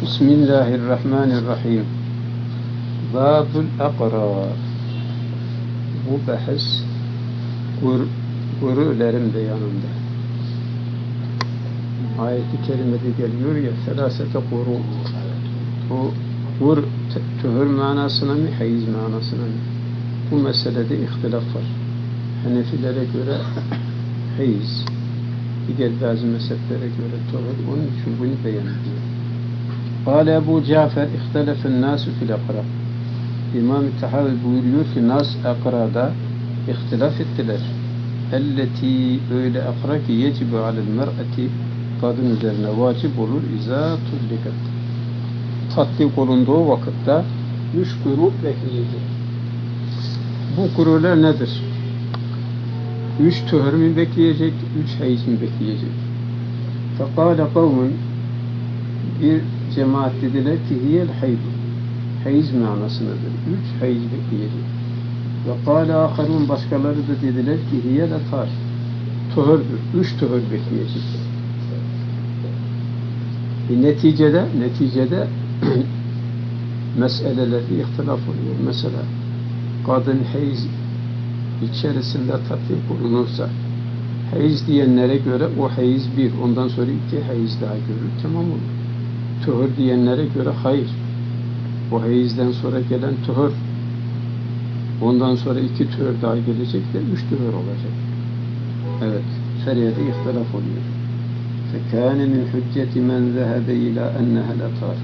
Bismillahirrahmanirrahim. Babul akrar. Bu bahis gurulerin beyanında. Ayet-i kerimede geliyor ya, felasete guru. Bu tühür manasına mı, hayiz manasına mı? Bu meselede ihtilaf var. Hanefilere göre hayiz, diğer bazı mezheplere göre tühür. Onun için bunu beyan ediyor. Kâle Ebu Cafer, ihtelefin nâsü fil akra. İmam-ı Tahavi buyuruyor ki, nas akrada ihtilaf ettiler. Elleti, öyle akra ki yecibu alel mer'ati, kadın üzerine vacip olur, izâ tullikat. Tatbik olunduğu vakitte 3 grup bekleyecek. Bu gruplar nedir? 3 tühür mü bekleyecek, 3 hayiz mi bekleyecek? Fekâle kavmun, bir cemaat dediler ki hiyel haydu, hayiz manasındadır. 3 hayiz bekleyecek. Ve kâle âkharun, başkaları da dediler ki hiyel atar, tühürdür. 3 tühür bekleyecek. Neticede meselelerde ihtilaf oluyor. Mesela kadın hayiz içerisinde tatbik bulunursa, hayiz diyenlere göre o hayiz 1, ondan sonra 2 hayiz daha görür, tamam olur. Tühür diyenlere göre hayır. O hayizden sonra gelen tühür, ondan sonra 2 tühür daha gelecek de 3 tühür olacak. Evet, feriyede ihtilaf oluyor. فَكَانَ مِنْ حُجَّةِ مَنْ ذَهَبَ اِلَى اَنَّهَا الْاَطَارِ.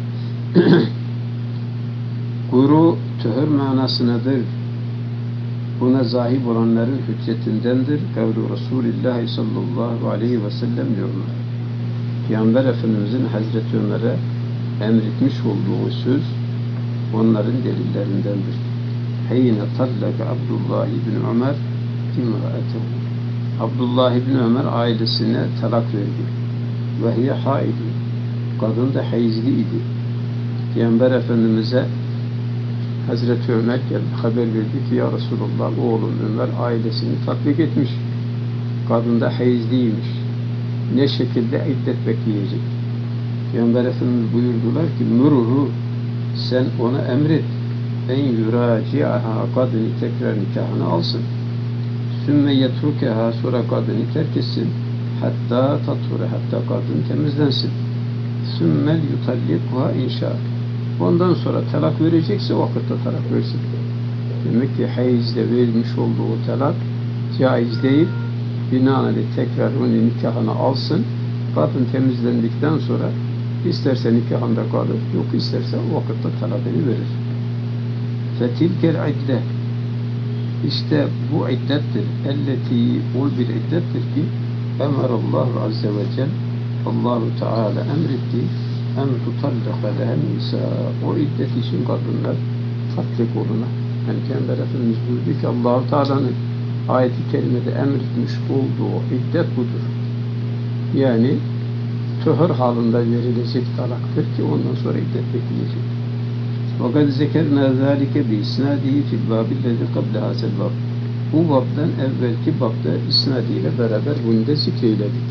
Guru tühür manasınadır. Buna zahib olanların hüccetindendir. Kavlu Resulullah sallallahu aleyhi ve sellem diyorlar. Peygamber Efendimizin Hazreti Ömer'e emretmiş olduğu söz onların delillerindendir. Heyne tallaka Abdullah ibn Ömer imra'etehu. Abdullah ibn Ömer ailesine talak verdi. Ve hiye haidi. Kadın da hayizli idi. Peygamber Efendimiz'e Hazreti Ömer geldi, haber verdi ki ya Resulullah, oğlum Ömer ailesini tatbik etmiş. Kadın da hayizliymiş. Ne şekilde iddet bekleyecek? Peygamber Efendimiz buyurdular ki nuruhu, sen ona emret, en yuraciaha, kadını tekrar nikahını alsın. Sümme yetrukeha, sonra kadını terk etsin. Hatta tature, hatta kadın temizlensin. Sümmel yutallikha inşa. Ondan sonra talak verecekse o vakitte talak versin. Demek ki hayizde verilmiş olduğu talak caiz değil. Binaenaleyh tekrar onun nikahını alsın. Kadın temizlendikten sonra isterse nikahında kalır, yok isterse o vakitte talakını verir. Fetilkel idde, işte bu iddettir. Elleti, o bir iddettir ki emarallahu azze ve cel, Allahu Teala emretti en tutallaka lehen nisa. O iddet için kadınlar tatbik oluna. Yani Peygamber Efendimiz buyurdu ki Allahu Teala'nın ayet-i kerimede emretmiş olduğu iddet budur. Yani tühür halinde verilecek talaktır ki ondan sonra iddet bekleyecek. وَقَدْ زَكَرْنَا ذَٰلِكَ بِإِسْنَادِهِ فِي الْبَابِ الَّذِي قَبْلَ هَذَا الْبَابِ. Bu babdan evvelki babda isnadiyle beraber bunu da zikreyledik.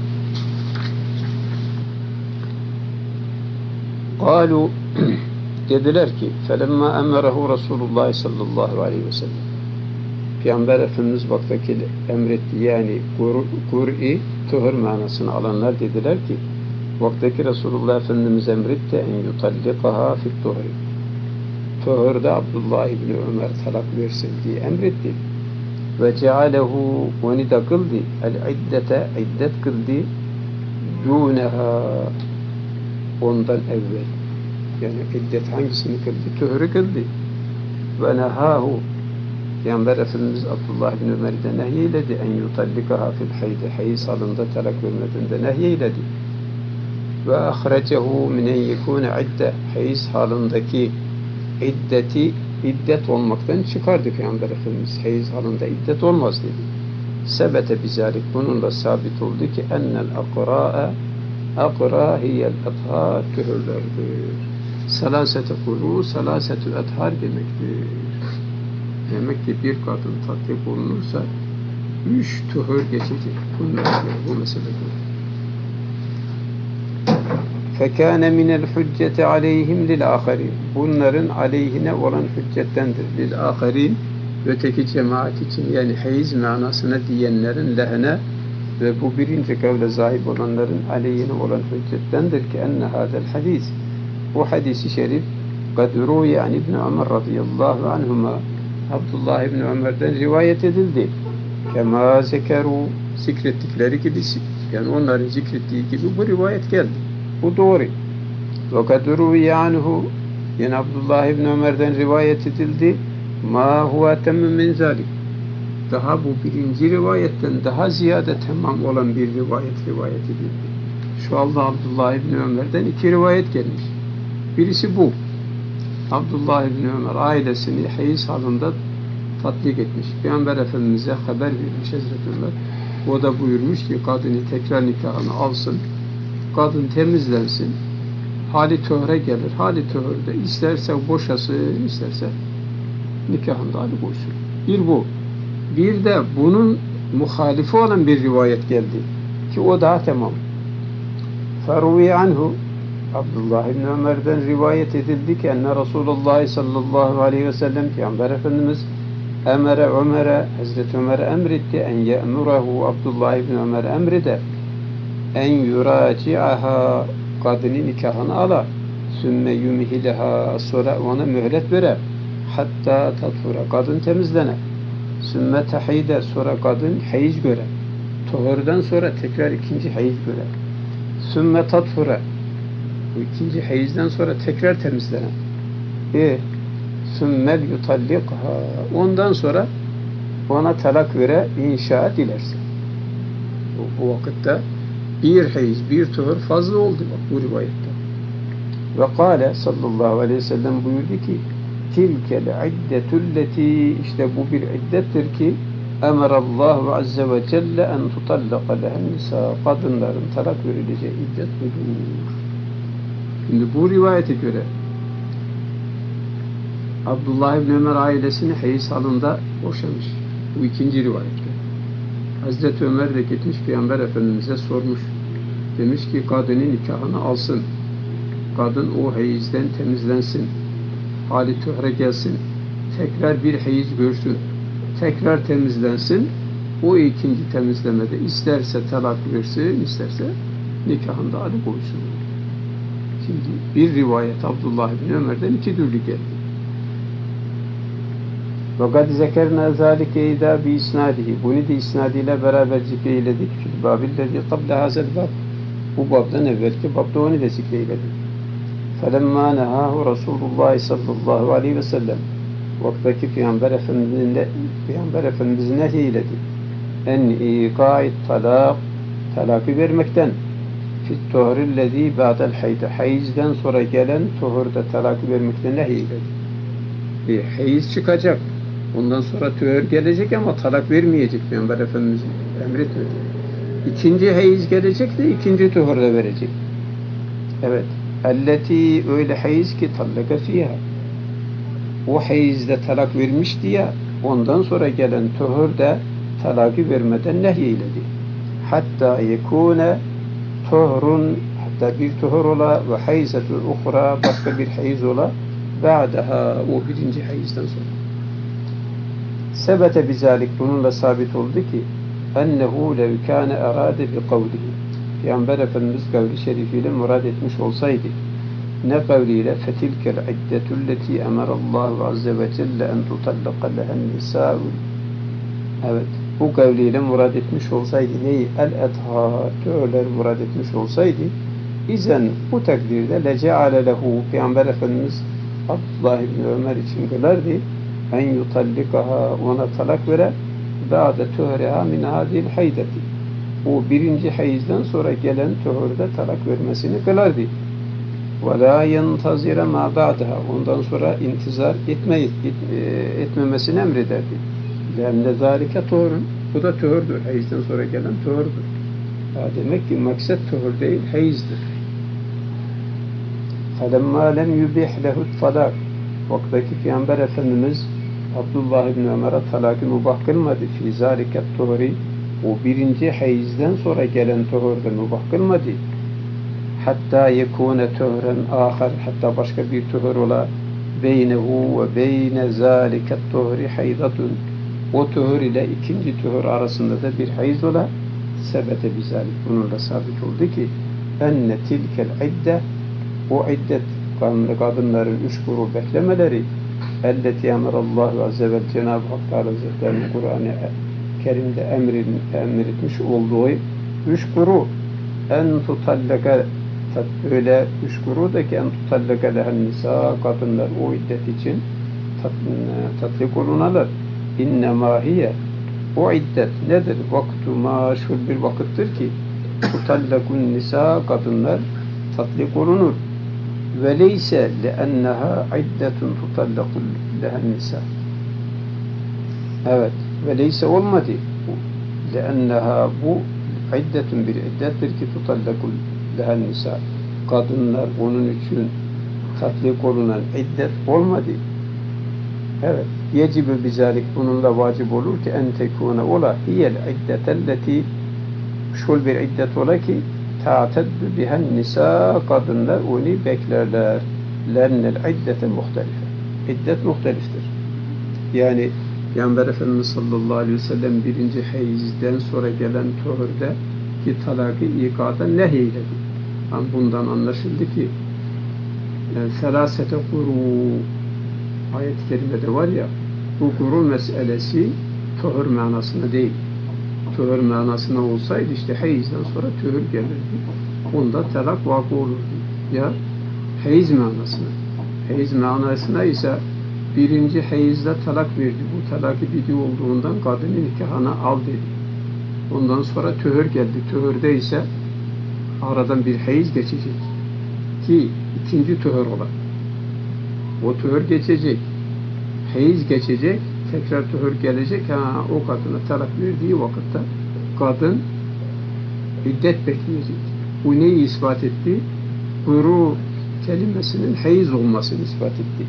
قَالُوا dediler ki فَلَمَّا أَمَّرَهُ رَسُولُ اللّٰهِ sallallahu aleyhi ve sellem. Peygamber Efendimiz vaktaki emretti, yani kur'i tühür manasını alanlar dediler ki vaktaki Resulullah Efendimiz emretti en yutallikaha fit tuhri. Tühürde Abdullah ibn Ömer talak versin diye emretti. Ve cealehu, onu da kıldı, el-iddete, iddet kıldı, duneha, ondan evvel. Yani iddet hangisini kıldı? Tühürü kıldı. Ve nehahu, Peygamber Efendimiz Abdullah bin Ömer'i de nehyeyledi. En yutallikaha fil haydi, hayiz halinde talak vermeden de nehyeyledi. Ve ahrecehu minen yekune idde, hayiz halindeki iddeti iddet olmaktan çıkardı Peygamber Efendimiz. Hayiz halinde iddet olmaz dedi. Sebete bizalik, bununla sabit oldu ki ennel akra hiyel athar, tühürlerdir. Salasete kulu, salasetü athar demektir. Demek ki bir kadın tatbik olunursa 3 tühür geçecek. Bunlar bu meselede. فَكَانَ مِنَ الْحُجَّةِ عَلَيْهِمْ لِلْآخَرِينَ Bunların aleyhine olan hüccettendir. Lil-âkharîn öteki cemaat için, yani hayız manasına diyenlerin lehine ve bu birinci kavle zahip olanların aleyhine olan hüccettendir ki enne hâzel hadis, bu hadisi şerif kad rûye an İbn Ömer radıyallahu anhuma, Abdullah İbni Ömer'den rivayet edildi. Kema zekeru, zikrettikleri gibi, yani onların zikrettiği gibi bu rivayet geldi. Bu doğru. Ve kad rûye anhu, yani Abdullah İbni Ömer'den rivayet edildi. Ma huve temmü min zalik. Daha bu birinci rivayetten daha ziyade tamam olan bir rivayet edildi. Şu anda Abdullah İbni Ömer'den iki rivayet gelmiş. Birisi bu. Abdullah İbni Ömer ailesini hayız halinde tatbik etmiş. Peygamber Efendimiz'e haber vermiş Hazreti Ömer. O da buyurmuş ki kadını tekrar nikahını alsın. Kadın temizlensin. Hali töhre gelir. Hali töhürde isterse boşasın, isterse nikahında hali boşsun. Bir bu. Bir de bunun muhalifi olan bir rivayet geldi. Ki o daha tamam. Ferûi anhu, Abdullah İbni Ömer'den rivayet edildi ki enne Resulullah sallallahu aleyhi ve sellem Peygamber Efendimiz emre Ömer'e, Hazreti Ömer'e emretti en ye'murehu, Abdullah İbni Ömer emreder en yuraci'aha, kadını nikahını ala, sümme yumhileha, sonra ona mühlet verer, hatta tatfura, kadın temizlene, sümme tahide, sonra kadın hayız göre, tuhurdan sonra tekrar ikinci hayız göre, sümme tatfura, bu ikinci hayızdan sonra tekrar temizlenen, sümmel yutallikha, ondan sonra ona talak vere inşa dilerse. Bu vakitte bir hayız, bir tuhur fazla oldu bak bu rivayette. Ve kâle sallallahu aleyhi ve sellem buyurdu ki tilkel iddetulleti, işte bu bir iddettir ki emerallahu azze ve celle en tutallaka lehen nisa, kadınların talak verileceği iddet budur. Şimdi bu rivayete göre Abdullah İbni Ömer ailesini hayız halinde boşamış. Bu ikinci rivayette. Hazreti Ömer de gitmiş Peygamber Efendimiz'e sormuş. Demiş ki kadının nikahını alsın. Kadın o hayızden temizlensin. Hali töhre gelsin. Tekrar bir hayız görsün. Tekrar temizlensin. O ikinci temizlemede isterse talak versin, isterse nikahında alıp koysun. Şimdi bir rivayet Abdullah İbni Ömer'den iki türlü geldi. وَقَدْ ذَكَرْنَا ذَٰلِكَ اِذَا بِاِسْنَادِهِ Bunu da isnadiyle beraber zikreyledik. فِي الْبَابِ الَّذ۪ي قَبْلَ هَذَا الْبَابِ Bu babdan evvelki babda onu da zikreyledik. فَلَمَّا نَهَاهُ رَسُولُ اللّٰهِ sallallahu aleyhi ve sellem Vaktaki Peygamber Efendimiz nehyiledi. En iqa'id talak, talakı vermekten, fit tuhrillezî ba'del hayde, hayizden sonra gelen tuhurda talakı vermekten nehyiledi. Bir hayiz çıkacak, ondan sonra tuhur gelecek ama talak vermeyecek, Peygamber Efendimiz emretmedi. İkinci hayiz gelecek de ikinci tuhurda verecek. Evet, elleti, öyle hayiz ki tallaka fiha, o hayizde talak vermişti ya, ondan sonra gelen tuhurda talakı vermeden nehyiledi. Hatta yekune tuhrun, hatta bir tuhur ola ve hayzetun ukhra, başka bir hayiz ola ba'daha, o birinci hayizden sonra. Sebete bizalik, bununla sabit oldu ki ennehu lev kâne erâde bi kavlihi, Peygamber Efendimiz kavli şerifiyle murad etmiş olsaydı, ne kavliyle fetilkel iddetulleti emerallahu azze ve celle en tutallaka lehen nisâ'u, evet, bu kavliyle murad etmiş olsaydı neyi? El-edhâr, tü'ler murad etmiş olsaydı, izen bu takdirde lece'ale lehu, Peygamber Efendimiz Abdullah İbni Ömer için kılardı, en yutallikaha, ona talak vere, ba'de tuhreha min hadil haydeti, o birinci hayizden sonra gelen tuhurda talak vermesini kılardı. Ve la yentazire ma ba'daha, ondan sonra intizar etmemesini emrederdi. Lenne zâlike tuhurun, bu da tuhurdur, hayizden sonra gelen tuhurdur. Demek ki maksat tuhur değil, hayizdir. فَلَمَّا لَمْ يُبِحْ لَهُ الطَّلَاقِ Vaktaki Peygamber Efendimiz Abdullah İbni Ömer'e talakı mübah kılmadı. فِي ذَٰلِكَ الطُّهُرِ O birinci hayizden sonra gelen tuhurda mübah kılmadı. hatta yekune töhren ahar, hatta başka bir töhür ola, beynehu ve beyne zâliket töhri haydatun, o töhür ile ikinci töhür arasında da bir hayız ola, sebete bizalik, bununla sabit oldu ki enne tilkel idde, o iddet kadınların 3 grup beklemeleri, elleti emirallahu azze ve Cenab-ı Hak Teala Hazretlerinin Kur'an-ı Kerim'de emretmiş olduğu 3 grup, en tutallaka, öyle 3 grup da ki en tutallaka lehen nisa, kadınlar o iddet için tatlik olunalar. İnnemâ hiye, o iddet nedir? Vaktu maşhur bir vakittir ki tutallakun nisa, kadınlar tatlik olunur. Ve leyse li'enneha iddetun tutallakun lehen nisa. Evet, ve leyse olmadı. Li'enneha, bu iddetun bir iddettir ki tutallakun lehen nisa. Kadınlar onun için tatlik olunan iddet olmadı. Evet, yecibü bizalik, bununla vacip olur ki en tekune ola hiyel iddetelleti, şul bir iddet ola ki ta'teddü bihen nisa, kadınlar onu beklerler. Lennel iddete muhtelife. İddet muhteliftir. Yani Peygamber Efendimiz sallallahu aleyhi ve sellem birinci heyizden sonra gelen töhürde ki talakı ikada nehyeydi. Yani bundan anlaşıldı ki selasete kuru ayet-i kerimede var ya, bu guru meselesi töhür manasına değil. Töhür manasına olsaydı işte heyizden sonra töhür gelirdi. Onda talak vakı olurdu. Ya heyiz manasına. Heyiz manasına ise birinci heyizde talak verdi. Bu talakı bidi olduğundan kadını nikahına al dedi. Ondan sonra töhür geldi. Töhürde ise aradan bir heyiz geçecek. Ki ikinci töhür olan. O töhür geçecek. Heyiz geçecek. Tekrar töhür gelecek. O kadına talak verdiği vakitte kadın iddet bekleyecek. Bu neyi ispat etti? Guru kelimesinin heyiz olmasını ispat etti.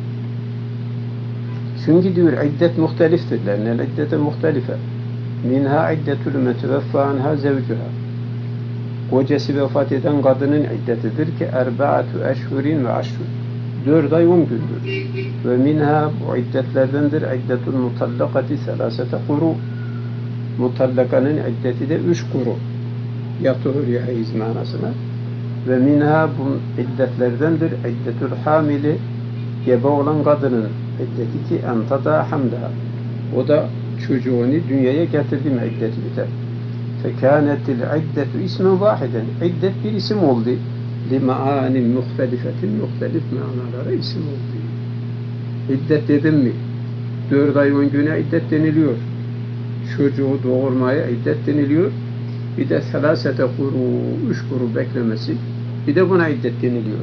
Çünkü diyor iddet muhteliftir. Lennel iddete muhtelife. Minha iddetül meteveffa anha zevcuha. Kocası vefat eden kadının iddetidir ki erbaatü eşhurin ve aşhur. 4 ay 10 gündür. Ve minha, bu iddetlerdendir iddetul mutallakati selasete kuru. Mutallakanın iddeti de 3 kuru. Yatır ya heyiz manasına. Ve minha, bu iddetlerdendir iddetul hamili, gebe olan kadının iddeti ki entada hamdaha. O da çocuğunu dünyaya getirdi mi iddeti biter. Fekânetil iddetu ismen vahiden. İddet bir isim oldu. Lima'anin muhtelifetin, muhtelif manalara isim oldu. İddet dedim mi? 4 ay 10 güne iddet deniliyor. Çocuğu doğurmaya iddet deniliyor. Bir de selasete kuru, 3 kuru beklemesi. Bir de buna iddet deniliyor.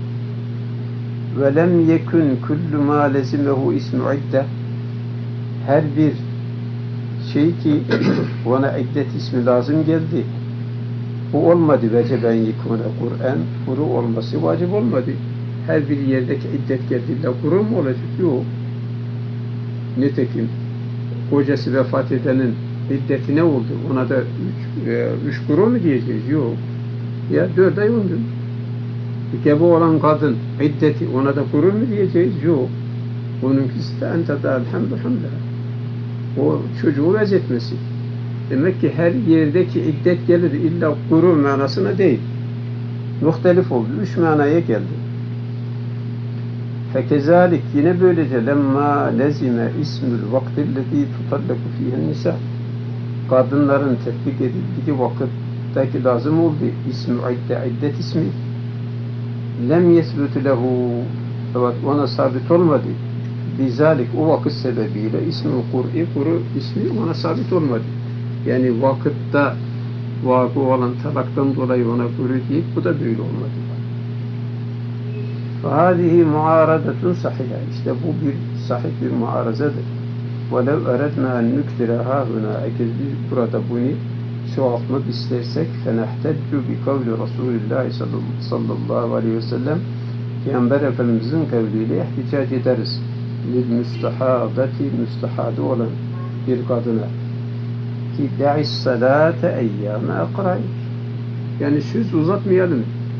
Ve lem yekun kullu ma lezimehu ismu idde. Her bir şey ki ona iddet ismi lazım geldi. Bu olmadı. Veceben yekune Kur'an. Kuru olması vacip olmadı. Her bir yerdeki iddet geldiğinde kuru mu olacak? Yok. Nitekim kocası vefat edenin iddeti ne oldu? Ona da 3 kuru mu diyeceğiz? Yok. Ya 4 ay 10 gün. Gebe olan kadın iddeti ona da kuru mu diyeceğiz? Yok. Onunkisi de entada elhamdülillah. O çocuğu vezetmesi. Demek ki her yerdeki iddet gelir illa kuru manasına değil. Muhtelif oldu. 3 manaya geldi. Fekezalik, yine böylece lemma lezime ismül vaktillezî tutallaku fîhen nisa. Kadınların tetbik edildiği vakitteki lazım oldu. İsmi iddet ismi. Lem yesbütü lehu, evet, ona sabit olmadı. Bizalik, o vakit sebebiyle ismi kuru ismi ona sabit olmadı. Yani vakitte vakı olan talaktan dolayı ona kuru deyip bu da böyle olmadı. فَهَذِهِ مُعَارَضَةٌ صَحِيحًا. İşte bu bir sahih bir muarazadır. وَلَوْ اَرَدْنَا اَنْ نُكْتِرَهَا هُنَا. Eğer biz burada bunu çoğaltmak istersek فَنَحْتَجُّ بِقَوْلِ رَسُولِ اللّٰهِ sallallahu aleyhi ve sellem, Peygamber Efendimizin kavliyle ihticac ederiz. لِلْمُسْتَحَادَةِ, müstahade olan bir kadına ki دَعِ الصَّلَاةَ اَيَّامَ اَقْرَائِكِ. Yani söz uzatmayalım.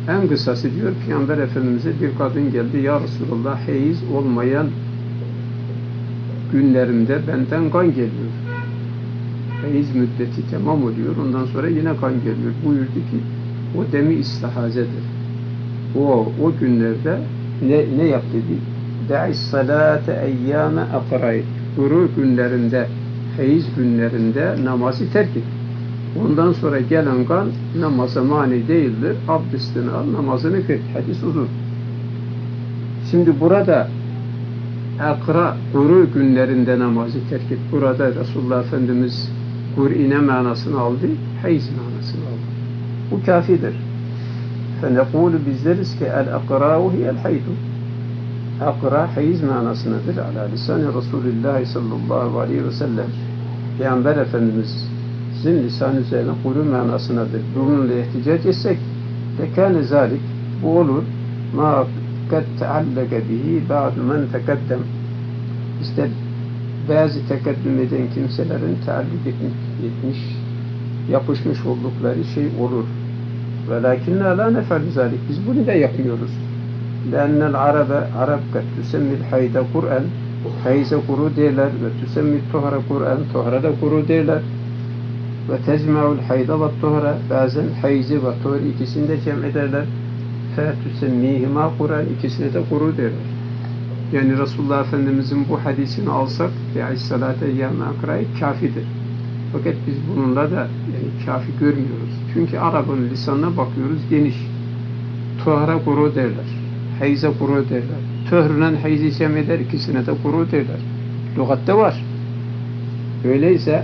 En kısası diyor, Peygamber Efendimiz'e bir kadın geldi. Ya Resulallah, heyiz olmayan günlerimde benden kan geliyor. Heyiz müddeti tamam oluyor. Ondan sonra yine kan geliyor. Buyurdu ki o demi istihazedir. O günlerde ne yap dedi? Da'i's salate eyyâme akra'yı. Kuru günlerinde, heyiz günlerinde namazı terk et. Ondan sonra gelen kan namaza mani değildir. Abdestini al, namazını kıl. Hadis uzun. Şimdi burada akra, kuru günlerinde namazı terk et. Burada Resulullah Efendimiz kur'ine manasını aldı, heyiz manasını aldı. Bu kafidir. فَنَقُولُ biz deriz ki el-akra'u hiyel-haydu. Akra, heyiz manasındadır. Ala lisan-ı Resulullah sallallahu aleyhi ve sellem. Peygamber Efendimiz'in lisan üzerine kuru manasındadır. Bununla ihticac etsek lekâne zâlik, bu olur. مَا قَدْ تَعَلَّقَ بِهِ بَعْدُ مَنْ تَقَدَّمْ. İşte bazı tekaddüm eden kimselerin taalluk etmiş, yapışmış oldukları şey olur. وَلَكِنَّا لَا نَفَعْلُ ذَلِكَ. Biz bunu da yapmıyoruz. لَاَنَّ الْعَرَبَ Arap قَدْ تُسَمِّ الْحَيْدَ Kur'an, hayze kuru derler ve tüsemmi tuhra Kur'an, tuhra da kuru derler. Ve tecma'ul hayda ve tuhra, bazen hayzi ve tuhra ikisini de cem ederler. Fe tüsemmihima Kur'an, ikisini de kuru derler. Yani Resulullah Efendimizin bu hadisini alsak aleyhissalâte eyyâme akra'yı kafidir. Fakat biz bununla da yani kafi görmüyoruz. Çünkü Arap'ın lisanına bakıyoruz, geniş. Tuhra kuru derler. Hayze kuru derler. Töhrünen hayzi cem eder, ikisine de kuru derler. Lügatte var. Öyleyse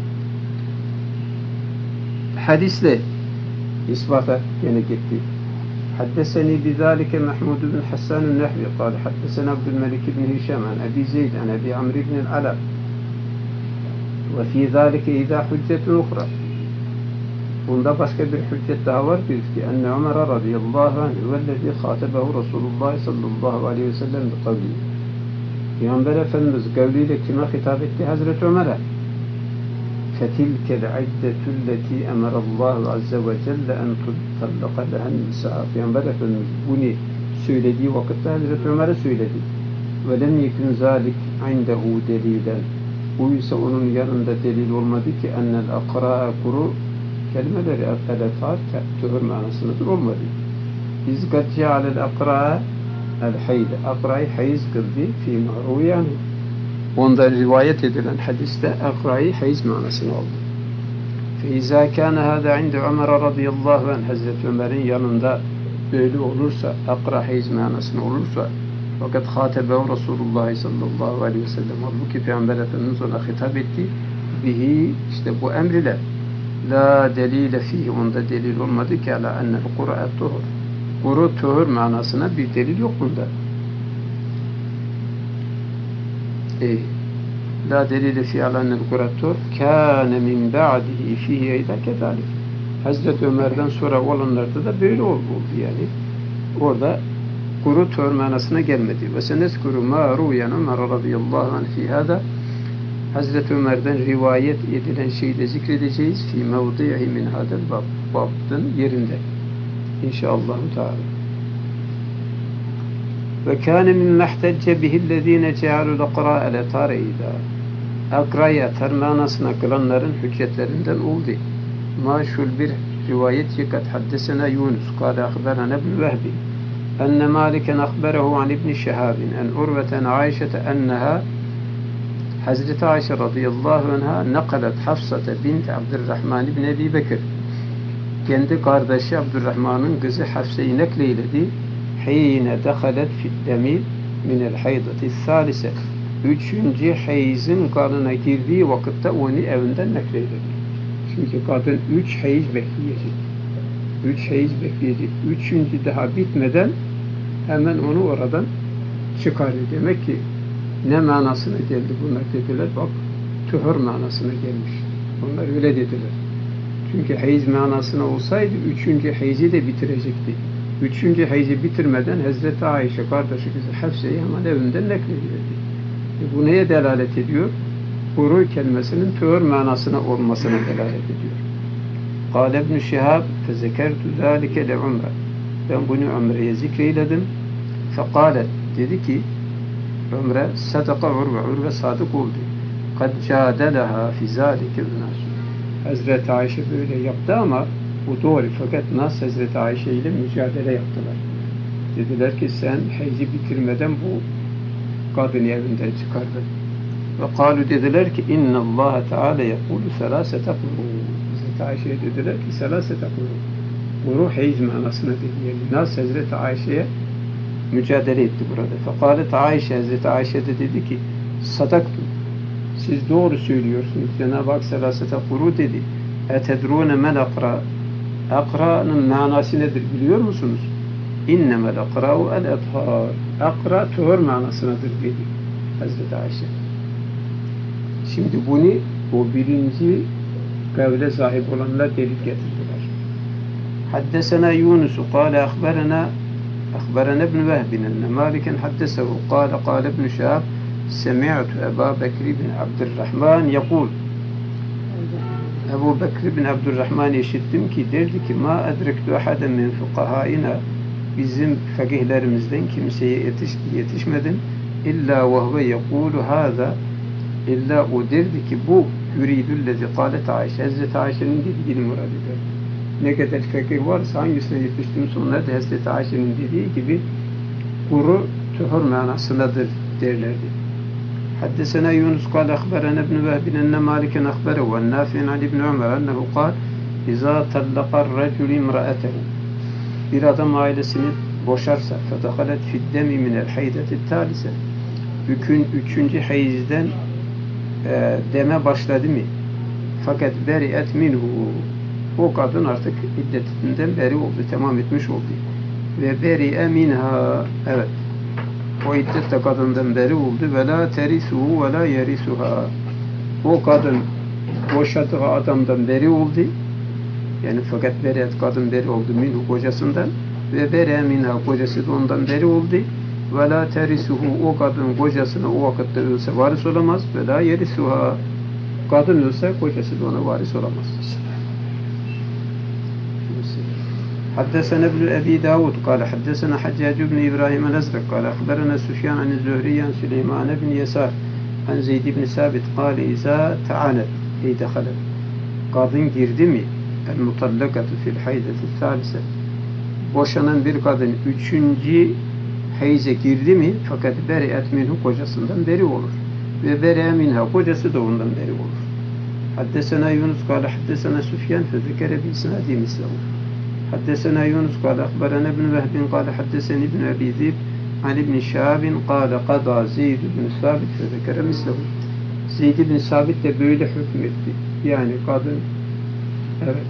hadisle ispata gene gitti. حدثني بذلك محمود بن حسان النحوي قال حدثنا عبد الملك بن هشام عن أبي زيد عن أبي عمرو بن العلاء وفي ذلك إذا حجة أخرى. Bunda başka bir hüccet daha var ki enne Ömer radıyallahu anh vellezî khâtebehu Resulullah sallallahu aleyhi ve sellem bi kavli. Peygamber Efendimiz kavliyle kime hitap etti? Hazreti Ömer'e. فَتِلْكَ الْعِدَّةُ الَّتِي اَمَرَ اللّٰهُ عَزَّ وَجَلَّ اَنْ تُطَلَّقَ لَهَا النِّسَاءُ. Peygamber Efendimiz bunu söylediği vakitte Hazreti Ömer'e söyledi. وَلَمْ يَكُنْ ذَٰلِكَ عِنْدَهُ دَلِيلًا. Bu ise onun yanında delil olmadı ki اَنَّ الْاَقْرَاءَ kuru kelimeleri el-etar tuhur manasındadır, olmadı. Biz قَدْ جَعَلَ الْاَقْرَاءَ الْحَيْدَ. Akra'yı hayız kıldı. فِي مَعْرُوْيَانُ. Ondan rivayet edilen hadiste akra'yı hayız manasını aldı. فَاِذَا كَانَ هَذَا عِنْدَ عُمَرَ رَضِيَ اللّٰهُ عَنْ Hazreti Ömer'in yanında böyle olursa, akra hayız manasını olursa, fakat خَاتَبَهُ Resulullah sallallahu aleyhi ve sellem, halbuki Peygamber Efendimiz ona hitap etti. Bihi, işte bu emriyle, la delile fihi, onda delil olmadı ki ala ennel Kur'a tuhur. Kuru tuhur manasına bir delil yok bunda. La delile fi alannel Kur'atur kâne min ba'dihi fihi eyda kedalik. Hazreti Ömer'den sonra olanlarda da böyle oldu yani. Orada kuru tuhur manasına gelmedi. Ve seneskuru ma ruyen Ömer radıyallahu anh fi hâda. Hazreti Ömer'den rivayet edilen şeyi de zikredeceğiz. Fi mevdihi min hadel babdın yerinde. İnşallah Teala. Ve kâne mimma ihtecce bihillezîne cealul akrâ'e letareyda. Akra'yı atar manasına kılanların hüccetlerinden oldu. Maşhur bir rivayet ki kad haddesena Yunus kâle ahberana ibn Vehbi enne Maliken ahberehu an ibn Şehabin en urveten Ayşete enneha Hazreti Ayşe radıyallahu anha nakalet Hafsate bint Abdurrahman ibn Ebi Bekir. Kendi kardeşi Abdurrahman'ın kızı Hafse'yi nakleyledi. Hîne dehalet fiddemi minel haydati salise. Üçüncü hayızın kanına girdiği vakitte onu evinden nakleyledi. Çünkü kadın 3 hayız bekleyecek. 3 hayız bekleyecek. Üçüncü daha bitmeden hemen onu oradan çıkardı. Demek ki ne manasına geldi bunlar dediler. Bak, tuhur manasına gelmiş. Onlar öyle dediler. Çünkü hayız manasına olsaydı 3. hayızı de bitirecekti. 3. hayızı bitirmeden Hazreti Ayşe kardeşi kızı Hafse'yi hemen evinden nakledildi. Bu neye delalet ediyor? Kuru kelimesinin tuhur manasına olmasına delalet ediyor. Kâle ibn Şihab fezekertu zâlike le Umre. Ben bunu Ömre'ye zikreyledim. Fekalet, dedi ki Ömre, sadaka Urve, Urve sadık oldu. Kad cadeleha fi zâlike binasu. Hazreti Ayşe böyle yaptı ama bu doğru. Fakat nas Hazreti Ayşe ile mücadele yaptılar. Dediler ki sen heyzi bitirmeden bu kadını evinden çıkardın. Ve kalu, dediler ki inna Allah Teala yekulu selasete kuru. Hazreti Ayşe'ye dediler ki selasete kuru. Kuru heyz manasına dedi. Nas Hazreti Ayşe'ye mücadele etti burada. Fekalet Ayşe, Hazreti Ayşe de dedi ki sadaktu. Siz doğru söylüyorsunuz. Cenab-ı Hak selasete kuru dedi. Etedrûne mel akra. Akra'nın manası nedir biliyor musunuz? İnnemel akra'u el ethar. Akra tuhur manasınadır dedi Hazreti Ayşe. Şimdi bunu o birinci kavle sahip olanlar delil getirdiler. Haddesena Yunus kâle أخبرنا ابن وهب أن مالكا حدثه قال ابن شهاب سمعت أبا بكر بن عبد الرحمن يقول Ebu Bekir bin Abdurrahman'ı işittim ki derdi ki ma edrektu ahaden min fukahaina, bizim fakihlerimizden kimseye yetişmedim illa ve huve yekulu hâzâ, illa o derdi ki bu yuridüllezi kâlet Ayşe, Hazreti Ayşe'nin dediğini murad eder. Ne kadar fakir varsa hangisine yetiştim onlar da Hazreti Ayşe'nin dediği gibi kuru tuhur manasındadır derlerdi. حدثنا يونس قال أخبرنا ابن وهب أن مالكا أخبره والنافع عن ابن عمر أنه قال إذا طلق الرجل امرأته, bir adam ailesini boşarsa فدخلت في الدم من الحيدة الثالثة, üçüncü hayızden deme başladı mı, fakat beri'et minhu, o kadın artık iddetinden beri oldu, tamam etmiş oldu. Ve beri'e minha, evet, o iddette kadından beri oldu. Ve la terisuhu ve la yerisuha. O kadın boşadığı adamdan beri oldu. Yani fakat beri'et, kadın beri oldu minhu, kocasından. Ve beri'e minha, kocası da ondan beri oldu. Ve la terisuhu, o kadın kocasına o vakitte ölse varis olamaz. Ve la yerisuha, kadın ölse kocası da ona varis olamaz. حدثنا ابن أبي داود قال حدثنا حجاج بن إبراهيم الأزرق قال أخبرنا سفيان عن الزهري عن سليمان بن يسار عن زيد بن ثابت قال إذا تعانت, أي دخلت, kadın girdi mi, el mutallakatu fil haydeti thâlise, boşanan bir kadın üçüncü heyze girdi mi, fakat beri'et minhu, kocasından beri olur. Ve beri'e minha, kocası da ondan beri olur. Haddesena Yunus قال حدثنا سفيان فذكر بإسناده مثله. حدثنا يونس قال أخبرنا ابن وهب قال حدثني ابن أبي ذئب عن ابن شهاب قال قضى زيد بن ثابت فذكر مثله. Zeyd bin Sabit de böyle hükmetti. Yani kadın, evet,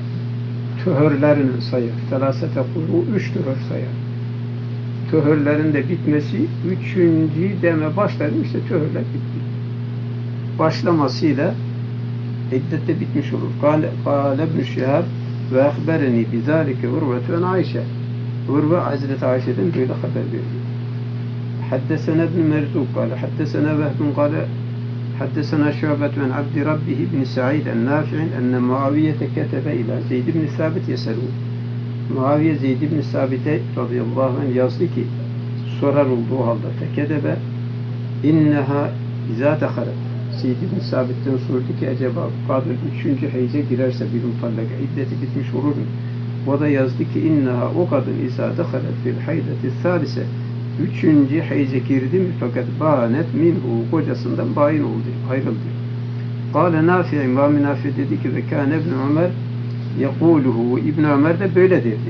tühürlerini sayar. Selasete kuru, 3 tühür sayar. Tühürlerin de bitmesi, 3. deme başladı, işte tühürler bitti. Başlamasıyla iddette bitmiş olur. Kâle ibn Şihab ve ahbereni bizalike Urve'tün Ayşe. Urve Hazreti Ayşe'den böyle haber verdi. Haddesena ibn Merzuk kâle haddesena Vehbun kâle haddesena Şu'betün Abdi Rabbihi bin Sa'id el-Nafi'in enne Muaviyete ketebe ila Zeyd ibn Sabit yeselû. Muaviye Zeyd ibn Sabit'e radıyallahu anh yazdı ki, sorar olduğu halde fekedebe inneha izâ dehalet. Zeyd ibn Sabit'ten sordu ki acaba kadın 3. heyze girerse bir mutallaka iddeti bitmiş olur mu? O da yazdı ki inneha, o kadın izâ dehalet fil haydeti thâlise, 3. heyze girdi mi fakat bânet minhu, kocasından bayin oldu, ayrıldı. Kâle Nafi', İmam-ı Nafi dedi ki ve kâne ibn Ömer yekûluhu, İbn Ömer de böyle dedi.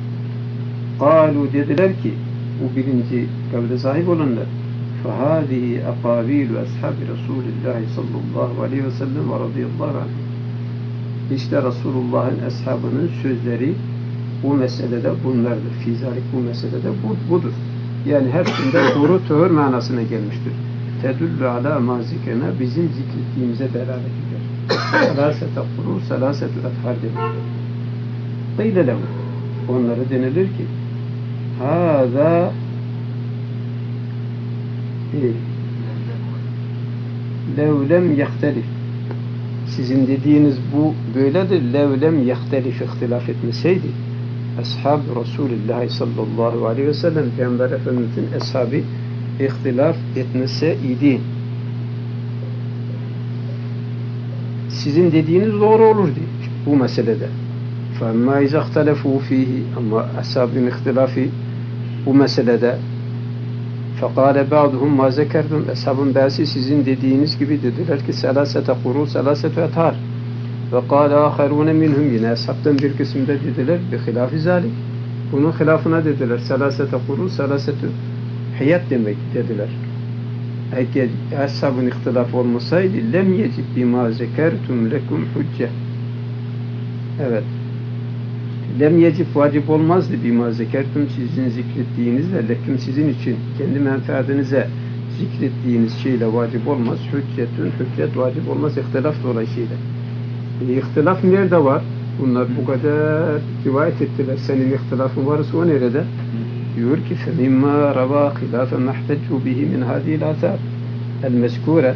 Kâlu, dediler ki bu birinci kavle sahip olanlar فَهَذِهِ أَقَابِيلُ أَصْحَابِ رَسُولِ اللّٰهِ صَلَّى اللّٰهُ عَلَيْهِ وَسَلَّمْ وَرَضِيَ اللّٰهُ عَنْهُ. İşte Resulullah'ın ashabının sözleri bu meselede bunlardır. Fizalik, bu meselede budur. Yani hepsinde doğru tövür manasına gelmiştir. Tedüllü ala mazikene, bizim zikrettiğimize delalet eder. Selasete kuru, selasetü ethar demektir. Kıyle lehu, onlara denilir ki hâzâ levlem yahtelif, sizin dediğiniz bu böyledir. Levlem yahtelif, ihtilaf etmeseydi, ashab Resulullah sallallahu aleyhi ve sellem Peygamber Efendimiz'in eshabı ihtilaf etmese idi. Sizin dediğiniz doğru olur diye bu meselede. فَاَمَّا اِذَا اخْتَلَفُوا ف۪يهِ Ama ashabın ihtilafı bu meselede فَقَالَ بَعْضُهُمْ مَا زَكَرْتُمْ Eshabın bazısı sizin dediğiniz gibi dediler ki سَلَاسَةَ قُرُوا سَلَاسَةُ اَتْهَارٍ وَقَالَ آخَرُونَ مِنْهُمْ Yine ashabtan bir kısımda dediler بِخِلَافِ ذَلِكِ Bunun hilafına dediler سَلَاسَةَ قُرُوا سَلَاسَةُ hayat demek dediler. Eğer ashabın ihtilaf olmasaydı lem yecib bima zekertum lekum hücce. Evet. Lem yecib vacip olmazdı bima zekertum sizin zikrettiğinizle lekum sizin için kendi menfaatinize zikrettiğiniz şeyle vacip olmaz. Hüccet vacip olmaz ihtilaf dolayısıyla. İhtilaf nerede var? Bunlar bu kadar rivayet ettiler. Senin ihtilafın varsa o nerede? Diyor ki فَمِمَّا رَوَا خِلَافًا مَحْتَجُّ بِهِ مِنْ هَذِهِ الْآثَارِ el-mezkure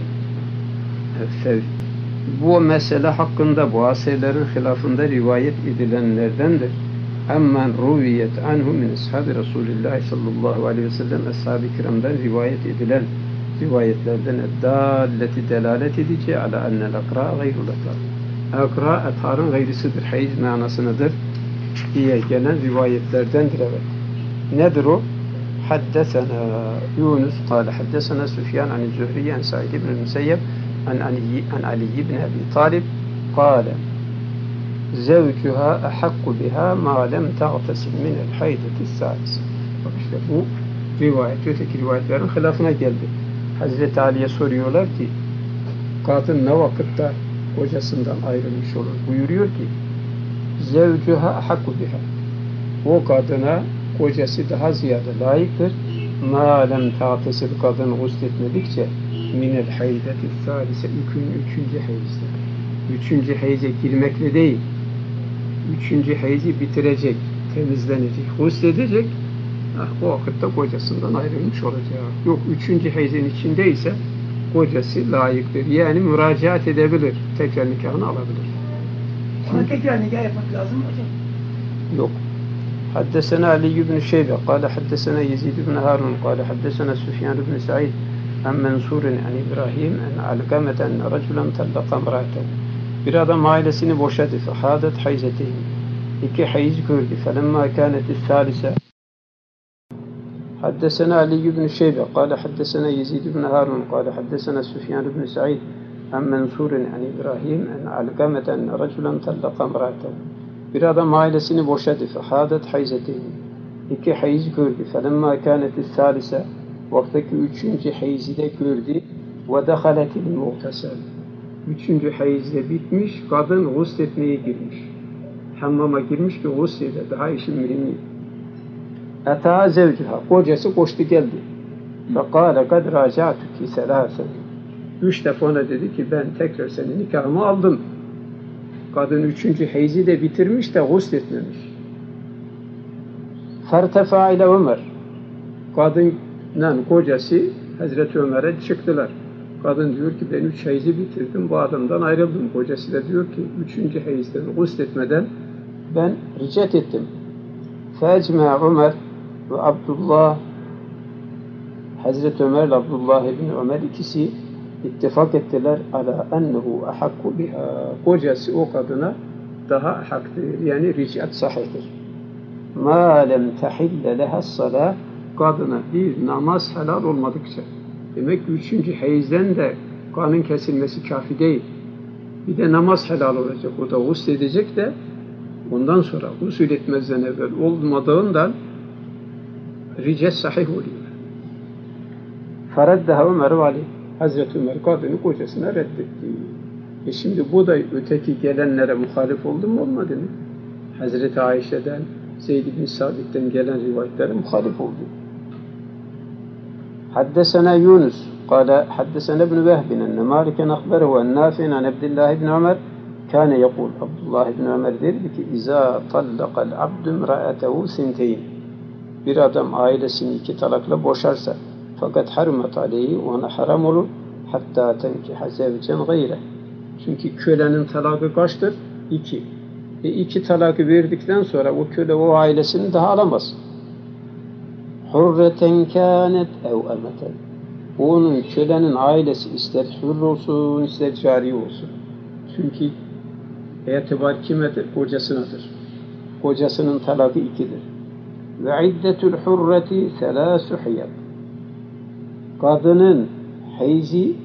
bu mesele hakkında bu asirlerin hilafında rivayet edilenlerdendir. Emmen ruviyet anhu min ashabi Resulillah sallallahu aleyhi ve sellem ashab-ı kiramdan rivayet edilen rivayetlerden dalleti delalet edici ala ennel akra gayrul atar. Akra atarın gayrisidir. Hayz manasındadır diye gelen rivayetlerdendir. Evet. Nedir o? حدثنا يونس قال حدثنا سفيان عن الزهري عن سعيد بن المسيب عن علي بن أبي طالب قال زوجها أحق بها ما لم تغتسل من الحيضة الثالثة. Bak işte bu rivayet, öteki rivayetlerin hilafına geldi. Hazreti Ali'ye soruyorlar ki kadın ne vakitte kocasından ayrılmış olur? Buyuruyor ki zevcuha ahakku biha. O kadına kocası daha ziyade layıktır. Ma lem ta'tesil kadın gusletmedikçe minel haydeti salise üçüncü heyizde. Üçüncü heyze girmekle değil. Üçüncü heyzi bitirecek, temizlenecek, gusledecek. O vakitte kocasından ayrılmış olacak. Yok üçüncü heyzin içindeyse kocası layıktır. Yani müracaat edebilir. Tekrar nikahını alabilir. Ona tekrar nikah yapmak lazım mı hocam? Yok. حدثنا علي بن شيبة قال حدثنا يزيد بن هارون قال حدثنا سفيان بن سعيد عن منصور عن إبراهيم عن علقمة أن رجلا طلق امرأته. Bir adam ailesini boşadı. فحادت حيزتين. İki hayız gördü. فلما كانت الثالثة حدثنا علي بن شيبة قال حدثنا يزيد بن هارون قال حدثنا سفيان بن سعيد عن منصور عن إبراهيم عن علقمة أن رجلا طلق امرأته. Bir adam ailesini boşadı. فحادت حيزتين. İki hayız gördü. فلما كانت الثالثة vaktaki üçüncü hayızı da gördü. وَدَخَلَتِ الْمُغْتَسَلِ Üçüncü hayızda bitmiş, kadın gusletmeye girmiş. Hammama girmiş ki guslede, daha işin mühimi. اَتَا زَوْجُهَا Kocası koştu geldi. فَقَالَ قَدْ رَاجَعْتُكِ سَلَاسًا 3 defa ona dedi ki ben tekrar senin nikahımı aldım. Kadın üçüncü hayızı da bitirmiş de gusletmemiş. فَارْتَفَعَ اِلَى Ömer Kadınla kocası Hazreti Ömer'e çıktılar. Kadın diyor ki ben 3 hayızı bitirdim, bu adamdan ayrıldım. Kocası da diyor ki 3. hayızdan gusletmeden ben ricat ettim. فَاَجْمَعَ Ömer ve Abdullah Hazreti Ömer ile Abdullah ibn Ömer ikisi ittifak ettiler ala ennehu ahakku biha. Kocası o kadına daha haktır. Yani ricat sahihtir. Ma lem tahille lehas-salah kadına bir namaz helal olmadıkça. Demek ki 3. hayızden de kanın kesilmesi kafi değil. Bir de namaz helal olacak. O da gusül edecek de ondan sonra gusül etmezden evvel olmadığından ricat sahih oluyor. Fereddeha Ömer ve Ali. Hazreti Ömer kadını kocasına reddetti. Şimdi bu da öteki gelenlere muhalif oldu mu olmadı mı? Hazreti Ayşe'den, Zeyd bin Sabit'ten gelen rivayetlere muhalif oldu. Haddesena Yunus قال حدثنا ابن وهب أن مالكا أخبره عن نافع عن عبد الله بن عمر كان يقول عبد الله بن عمر derdi ki إذا طلق العبد امرأته سنتين bir adam ailesini 2 talakla boşarsa fakat harumet aleyhi ona haram olur hatta tenkiha zevcen gayre çünkü kölenin talakı kaçtır? 2 2 talakı verdikten sonra o köle o ailesini daha alamaz. Hurreten kânet ev emeten. Onun kölenin ailesi ister hür olsun ister cari olsun. Çünkü etibar kimedir? Kocasınadır. Kocasının talakı 2'dir. Ve iddetul hurreti selâsü hiyad. Kadının heyzi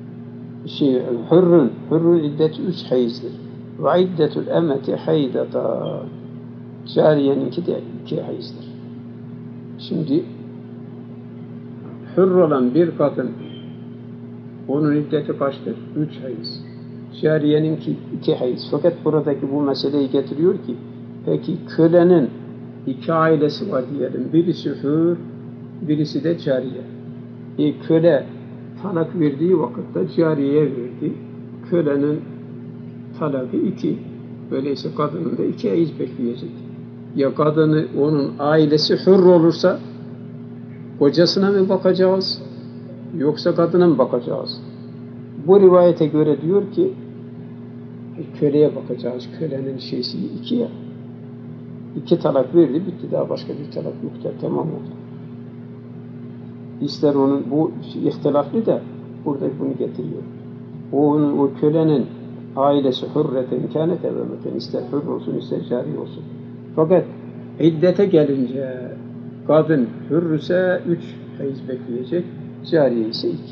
hürrün iddeti 3 heyizdir. Ve iddetul emeti haydata. Cariyeninki de 2 heyizdir. Şimdi hür olan bir kadın onun iddeti kaçtır? 3 heyiz. Cariyeninki 2 heyiz. Fakat buradaki bu meseleyi getiriyor ki peki kölenin 2 ailesi var diyelim. Birisi hür, birisi de cariye. Köle talak verdiği vakitte cariyeye verdi. Kölenin talakı 2. Öyleyse kadının da 2 heyiz bekleyecek. Ya kadını onun ailesi hür olursa kocasına mı bakacağız yoksa kadına mı bakacağız? Bu rivayete göre diyor ki köleye bakacağız. Kölenin şeysi 2 ya. 2 talak verdi, bitti, daha başka bir talak yok, tamam oldu. İster onun bu ihtilaflı da burada bunu getiriyor. O kölenin ailesi hürreten kânet evemeten, ister hür olsun ister cari olsun. Fakat iddete gelince kadın hür ise 3 heyiz bekleyecek, cariye ise 2.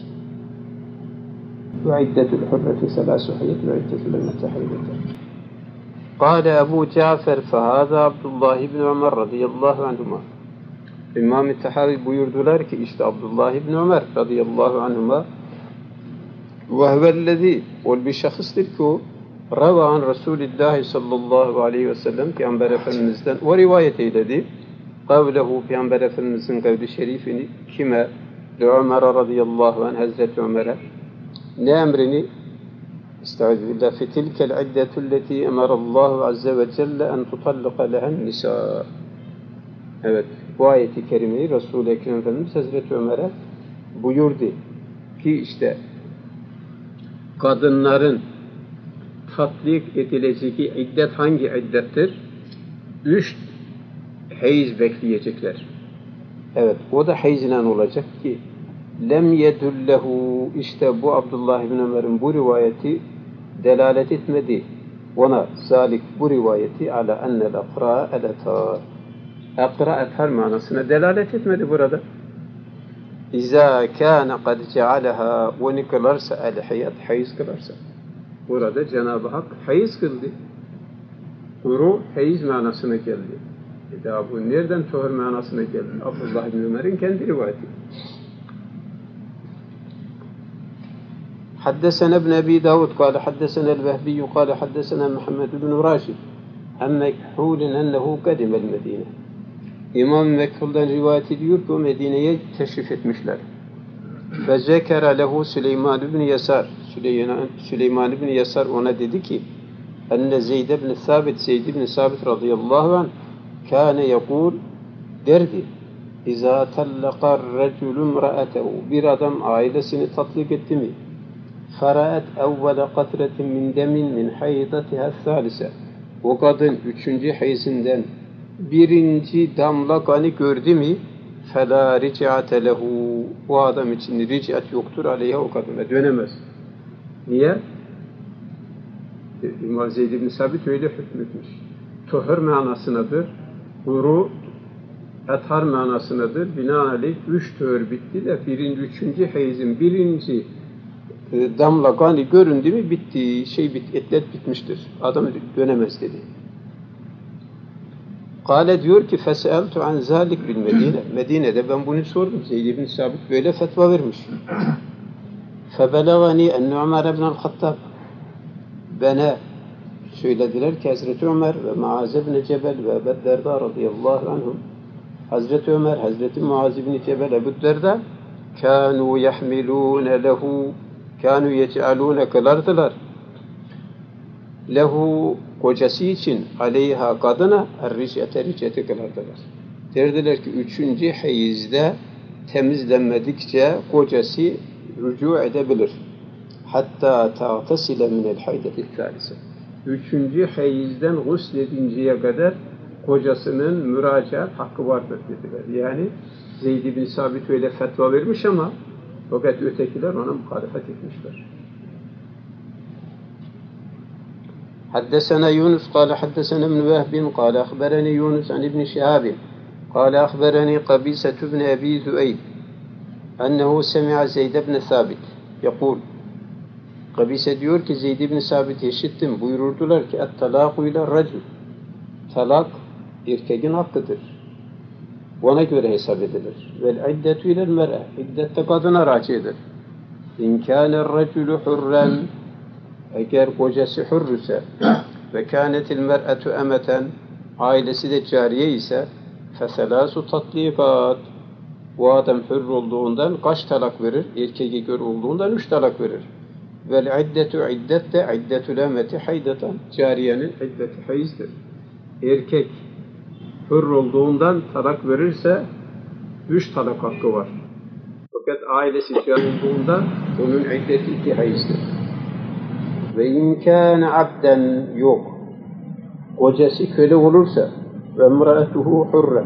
Ve iddetul hürreti selâsü hiyed ve iddetul emmeti haydete. قال أبو جعفر فهذا عبد الله بن عمر رضي الله عنهما. İmam-ı Tahavi buyurdular ki işte Abdullah ibn Ömer radıyallahu anhuma ve huvellezî, o bir şahıstır ki o rava an Resulullah sallallahu aleyhi ve sellem Peygamber Efendimiz'den o rivayet eyledi. Kavlehu, Peygamber Efendimiz'in kavli şerifini kime? Ömer radıyallahu anh, Hazreti Ömer'e ne emrini? Estağfirullah. Fitilkel iddetulleti emarallahu azze ve celle en tutallika lehen nisa. Evet, bu ayeti kerimeyi Resul-i Ekrem Efendimiz Hazreti Ömer'e buyurdu ki işte kadınların tatbik edileceği iddet hangi iddettir? 3 heyiz bekleyecekler. Evet, o da heyizle olacak ki lem yedullehu, işte bu Abdullah ibn Ömer'in bu rivayeti delalet etmedi ona, zalik bu rivayeti ala ennel akra eletar, akra etar manasına delalet etmedi burada. İzâ kâne kad cealeha, onu kılarsa el-hayat, heyiz kılarsa. Burada Cenab-ı Hak heyiz kıldı. Kuru heyiz manasına geldi. Daha bu nereden tuhur manasına geldi? Abdullah ibn Ömer'in kendi rivayeti. حدثنا ابن أبي داود قال حدثنا الوهبي قال حدثنا محمد بن راشد عن مكحول أنه قدم المدينة. İmam Mekhul'dan rivayet ediyor ki o Medine'ye teşrif etmişler. فَذَكَرَ لَهُ Süleyman ibn Yasar. Süleyman ibn Yasar ona dedi ki enne Zeyd ibn Sabit radıyallahu anh kâne yekûl, derdi İzâ tallaqar recülüm ra'atehu, bir adam ailesini tatlik etti mi? Fara'et evvele katretin min demin min haydatiha thâlise, o kadın 3. hayzinden 1. damla kanı gördü mi? Fela ric'ate lehu, o adam için ric'at yoktur aleyha, o kadına dönemez. Niye? İmam Zeyd ibn Sabit öyle hükmetmiş. Tuhur manasınadır. Huru ethar manasınadır. Binaenaleyh 3 tuhur bitti de 3. hayızın 1. damla kanı göründü mü bitti. Etlet bitmiştir. Adam dönemez dedi. Kale diyor ki feseltu an zalik bil Medine. Medine'de ben bunu sordum. Zeyd ibn Sabit böyle fetva vermiş. Febelagani enne Ömer ibn el-Hattab, bana söylediler ki Hazreti Ömer ve Muaz ibn Cebel ve Ebu Derda radıyallahu anhum, Hazreti Ömer, Hazreti Muaz ibn Cebel, Ebu Derda kânû yahmilûne lehu, kânû yec'alûne kılardılar lehu, kocası için aleyha, kadına ric'eti kılardılar. Derdiler ki 3. hayizde temizlenmedikçe kocası rücu edebilir. Hatta ta'tasile minel haydeti thâlise. 3. hayizden gusledinceye kadar kocasının müracaat hakkı vardır dediler. Yani Zeyd bin Sabit öyle fetva vermiş ama fakat ötekiler ona muhalefet etmişler. حدثنا يونس قال حدثنا ابن وهب قال أخبرني يونس عن ابن شهاب قال أخبرني قبيصة بن أبي ذؤيب أنه سمع زيد بن ثابت يقول Kabise diyor ki Zeyd ibn Sabit'i işittim. Buyururdular ki et-talâku ile racül. Talak erkeğin hakkıdır. Ona göre hesap edilir. Vel iddetu ile mer'e. İddette kadına racidir. İn kâne racülü hurren. Eğer kocası hür ise ve kânetil mer'etu emeten, ailesi de cariye ise feselâsu tatlikat. Bu adam hür olduğundan kaç talak verir? Erkeğe göre olduğundan 3 talak verir. Vel iddetu iddet de iddetül emeti haydatan. Cariyenin iddeti hayizdir. Erkek hür olduğundan talak verirse 3 talak hakkı var. Fakat ailesi cariye olduğundan onun iddeti 2 hayizdir. Ve imkâne abden yok. Kocası köle olursa ve emraetuhu hurre.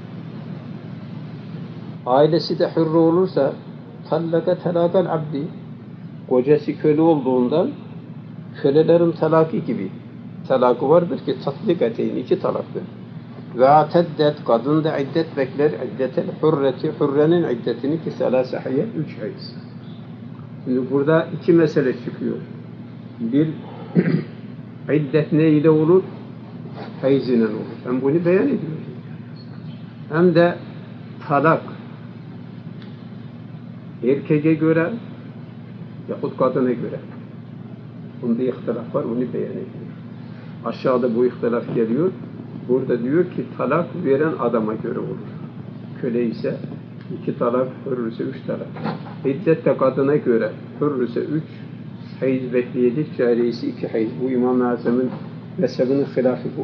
Ailesi de hürre olursa tallaka talakal abdi. Kocası köle olduğundan kölelerin talakı gibi talakı vardır ki tatlik eteyn 2 talaktır. Ve ateddet kadın da iddet bekler iddetel hurreti hurrenin iddetini ki selâse hayye 3 hayız. Şimdi burada 2 mesele çıkıyor. Bir, iddet ne ile olur? Hayız ile olur. Hem bunu beyan ediyor. Hem de talak erkeğe göre yahut kadına göre. Bunda ihtilaf var, onu beyan ediyor. Aşağıda bu ihtilaf geliyor. Burada diyor ki talak veren adama göre olur. Köle ise 2 talak, hür ise 3 talak. İddet de kadına göre hür ise 3, hayız bekleyecek, cariyesi 2 hayız. Bu İmam-ı Azam'ın mezhebinin hilafı bu.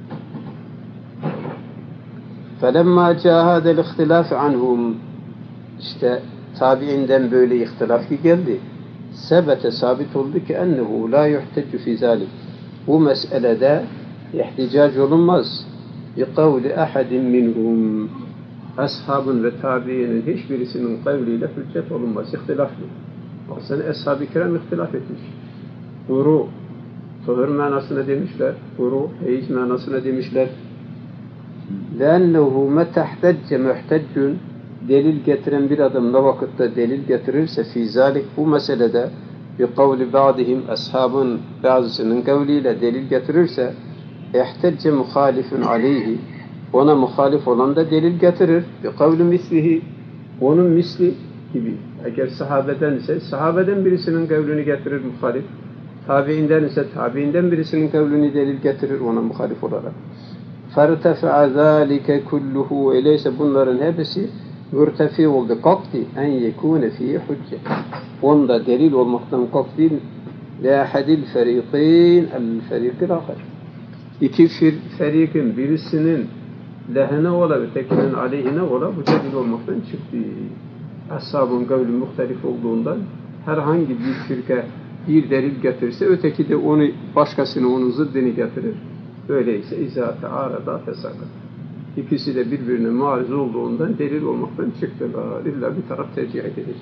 فَلَمَّا جَاءَ هَذَا الْاِخْتِلَافِ عَنْهُمْ İşte tabiinden böyle ihtilaf geldi. Sebete sabit oldu ki ennehu la yuhtecu fi zalik. Bu meselede ihticac olunmaz. Bi kavli ahadin minhum. Ashabın ve tabiinin hiçbirisinin kavliyle hüccet olunmaz. İhtilaflı. Aslında ashab-ı kiram ihtilaf etmiş. Guru, tuhur manasına demişler. Guru, heyiz manasına demişler. لَاَنَّهُ مَتَحْتَجَّ مُحْتَجٌّ delil getiren bir adam ne vakitte delil getirirse fi zalik bu meselede bi kavli ba'dihim ashabın bazısının kavliyle delil getirirse ihtecce muhalifun aleyhi ona muhalif olan da delil getirir bi kavli mislihi onun misli gibi. Eğer sahabeden ise sahabeden birisinin kavlini getirir muhalif, tabiinden ise tabiinden birisinin kavlini delil getirir ona muhalif olarak. فَارْتَفَعَ ذَٰلِكَ كُلُّهُ öyleyse bunların hepsi mürtefi oldu. Kalktı en yekûne fî hücce. Onda delil olmaktan kalktı. لَا حَدِ الْفَرِيقِينَ الْفَرِيقِ الْآخَرِ 2 ferikin birisinin lehine ola ve tekinin aleyhine ola bu delil olmaktan çıktı. Ashab-ın kavli muhtelif olduğundan herhangi bir firka bir delil getirirse öteki de onu başkasını onun zıddını getirir. Öyleyse izâ-te ârada fesakat. İkisi de birbirine mariz olduğundan delil olmaktan çıktılar. İlla bir taraf tercih edilecek.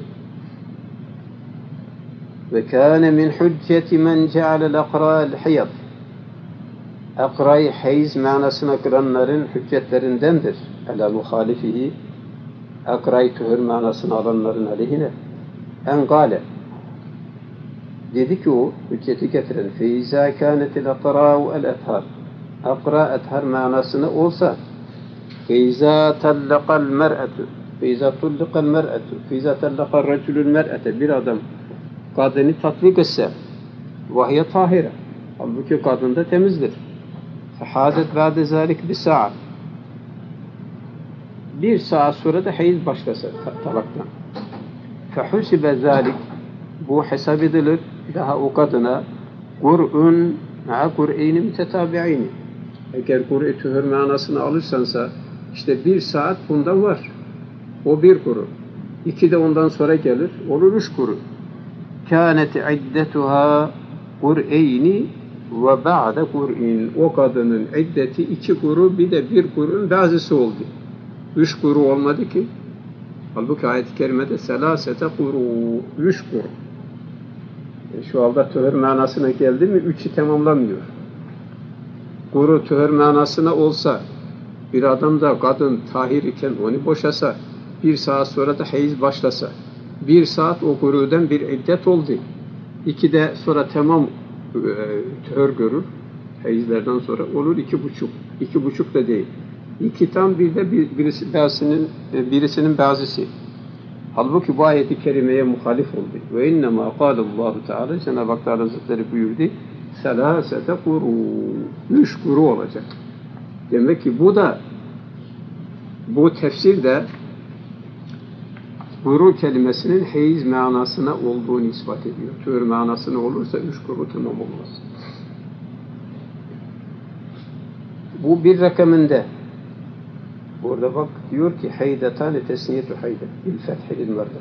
Ve kâne min hücceti men cealel akrâ'l hiyad. Akra'yı hayız manasına kılanların hüccetlerindendir. Ala muhalifihi. Akra'yı tuhur manasına alanların aleyhine. En gâle. Dedi ki o hücceti getiren. Feyizâ kânetil akrâ'u el-ethar. Akra ethar manasına olsa فَاِذَا تَلَّقَ الْمَرْأَةُ فَاِذَا تُلِّقَ الْمَرْأَةُ فَاِذَا تَلَّقَ الرَّجُلُ الْمَرْأَةَ bir adam kadını tatbik etse وَهِيَ طَاهِرَ halbuki kadın da temizdir. فَحَادَتْ بَعْدَ ذَٰلِكَ بِسَاعَةٍ bir saat sonra da hayız başlasa talaktan. فَحُسِبَ ذَٰلِكَ bu hesap edilir daha o kadına Kur'un ma'a Kur'eyni mütetabi'eyni. Eğer Kur'u tühür manasını alırsansa işte 1 saat bundan var. O 1 kuru. 2 de ondan sonra gelir. Olur 3 kuru. Kânet iddetuhâ Kur'eyni ve ba'de kur'in. O kadının iddeti 2 kuru, bir de 1 kurun bazısı oldu. 3 kuru olmadı ki. Halbuki ayet-i kerimede selasete kuru, 3 kuru. Şu anda tühür manasına geldi mi 3'ü tamamlamıyor. Kuru tühür manasına olsa, bir adam da kadın tahir iken onu boşasa, 1 saat sonra da hayız başlasa, 1 saat o kurudan bir iddet oldu. 2 de sonra tamam tühür görür. Hayızlerden sonra olur 2,5. 2,5 da değil. 2 tam, bir de birisinin bazısı. Halbuki bu ayet-i kerimeye muhalif oldu. Ve innemâ kâlallahu teâlâ, Cenab-ı Hak Hazretleri buyurdu, selâsete kuru, 3 kuru olacak. Demek ki bu tefsir de kuru kelimesinin heyiz manasına olduğunu ispat ediyor. Tühür manasına olursa 3 kuru tamam olmaz. Bu bir rakamında. Burada bak diyor ki haydetane tesniyetu hayde bil fethil merre.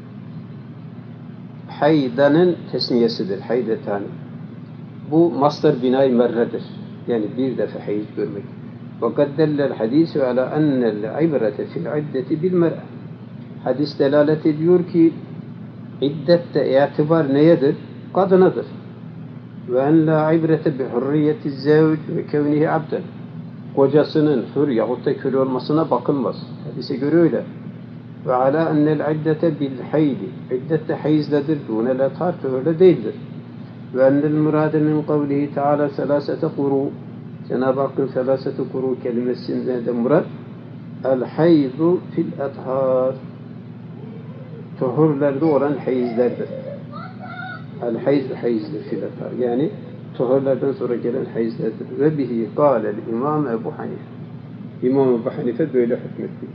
Haydanın tesniyesidir haydetane. Bu mastar binay merredir. Yani bir defa hayiz görmek. Fakat dellel hadisu ala ennel ibrete fil iddeti bil mer'e. Hadis delalet ediyor ki iddette itibar neyedir? Kadınadır. Ve en la ibrete bi hurriyeti zevc ve kevnihi abden. Kocasının hür yahut da köle olmasına bakılmaz. Hadise göre öyle. Ve ala ennel iddete bil haydi. İddette hayizledir. Dûne la tartı öyle değildir. Ve ennel murade min kavlihi teâlâ selâsete kuru. Cenab-ı Hakk'ın selâsete kuru kelimesinden de murad el haydu fil ethâr. Tuhurlarda olan hayizlerdir. El haydu hayizdir fil ethâr. Yani tuhurlardan sonra gelen hayizlerdir. Ve bihi kâlel İmam Ebu Hanife. İmam Ebu Hanife böyle hükmetti.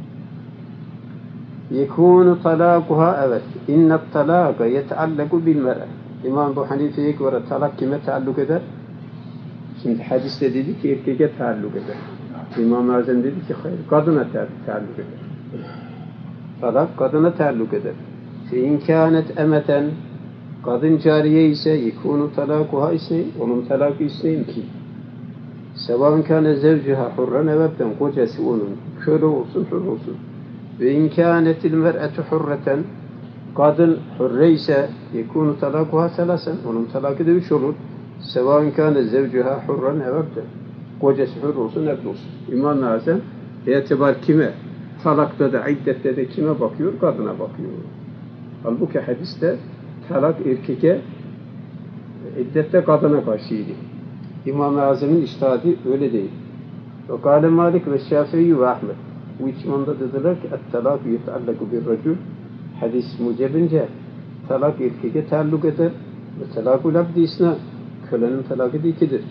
Yekûnu talâkuha, evet. İnnet talâka yeteallaku bil mer'e. İmam Ebu Hanife'ye göre talak kime taalluk eder? Şimdi hadiste dedi ki erkeğe taalluk eder. İmam-ı Azam dedi ki hayır, kadına taalluk eder. Talak kadına taalluk eder. Fe-in kânet emeten, kadın cariye ise yekûnu talâkuha isneyn, onun talakı isneyn ki. Sevâın kâne zevciha hurran evebden, kocası onun köle olsun, hür olsun. Ve in kânetil mer'etu hurreten, kadın hürre ise yekûnu talâkuha selâsen, onun talakı da 3 olur. Sevâın kâne zevciha hurran evebden, kocası hür olsun, evd olsun. İmam-ı Azam itibar kime? Talakta da, iddette de kime bakıyor? Kadına bakıyor. Halbuki hadiste talak erkeğe, iddette kadına karşıydı. İmam-ı Azam'ın iştihadi öyle değil. Ve kâle Malik ve Şafii ve Ahmet. Bu içmanda dediler ki et-talâku yeteallaku bir racul. Hadis mucebince talak erkeğe taalluk eder. Ve talâkul abdi isna. Kölenin talakı da 2'dir.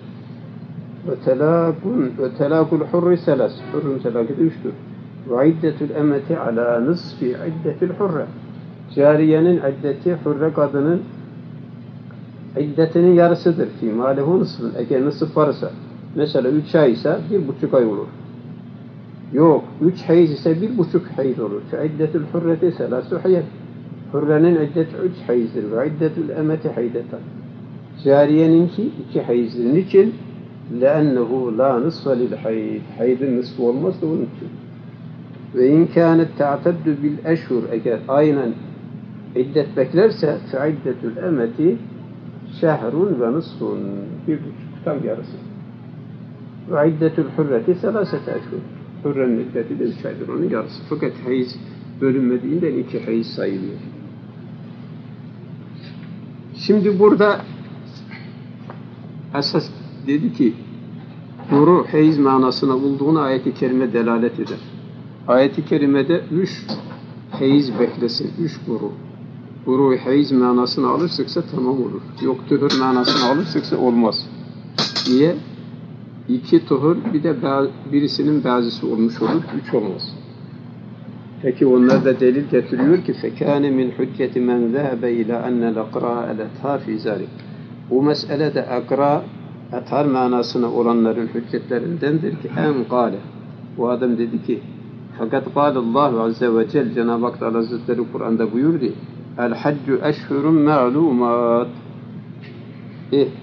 Ve telâkul hurri selas. Hurrun talakı da 3'tür. Ve iddetul emeti ala nısfi iddetul hurre. Cariyenin iddeti hurre kadının iddetinin yarısıdır. Fîmâlehu nısfın. Eğer nısf varsa, mesela 3 ay ise 1,5 ay olur. Yok, 3 hayız ise 1,5 hayız olur. Fe iddetul hurreti selâsü hayez. Hurrenin iddeti 3 hayızdır. Ve iddetul emeti haydetan. Cariyeninki 2 hayızdır. Niçin? لَأَنَّهُ لَا نِصْفَ لِلْحَيْدِ. Haydın nısfı olmaz da onun için. Ve in kânet te'teddu bil eşhur, eğer aynen iddet beklerse fe iddetul emeti şehrun ve nısfun, 1,5 tam yarısı. Ve iddetul hurreti selasete eşhur. Hurrenin iddeti de 3 aydır, onun yarısı. Fakat hayız bölünmediğinden 2 hayız sayılıyor. Şimdi burada esas dedi ki kuru hayız manasına bulduğunu ayet-i kerime delalet eder. Ayet-i kerimede 3 hayız beklesin, 3 kuru. Kuru hayız manasını alırsak tamam olur. Yok tühür manasını alırsak olmaz. Niye? 2 tuhur, bir de birisinin bazısı olmuş olur, 3 olmaz. Peki onlar da delil getiriyor ki fekâne min hücceti men zehebe ila ennel akrâ el-ethâr fî zâlik. Bu meselede akra, ethar manasına olanların hüccetlerindendir ki en kâle. Bu adam dedi ki fakat kâlallahu azze ve celle, Cenab-ı Hak Hazretleri Kur'an'da buyurdu el haccu eşhurun ma'lumat.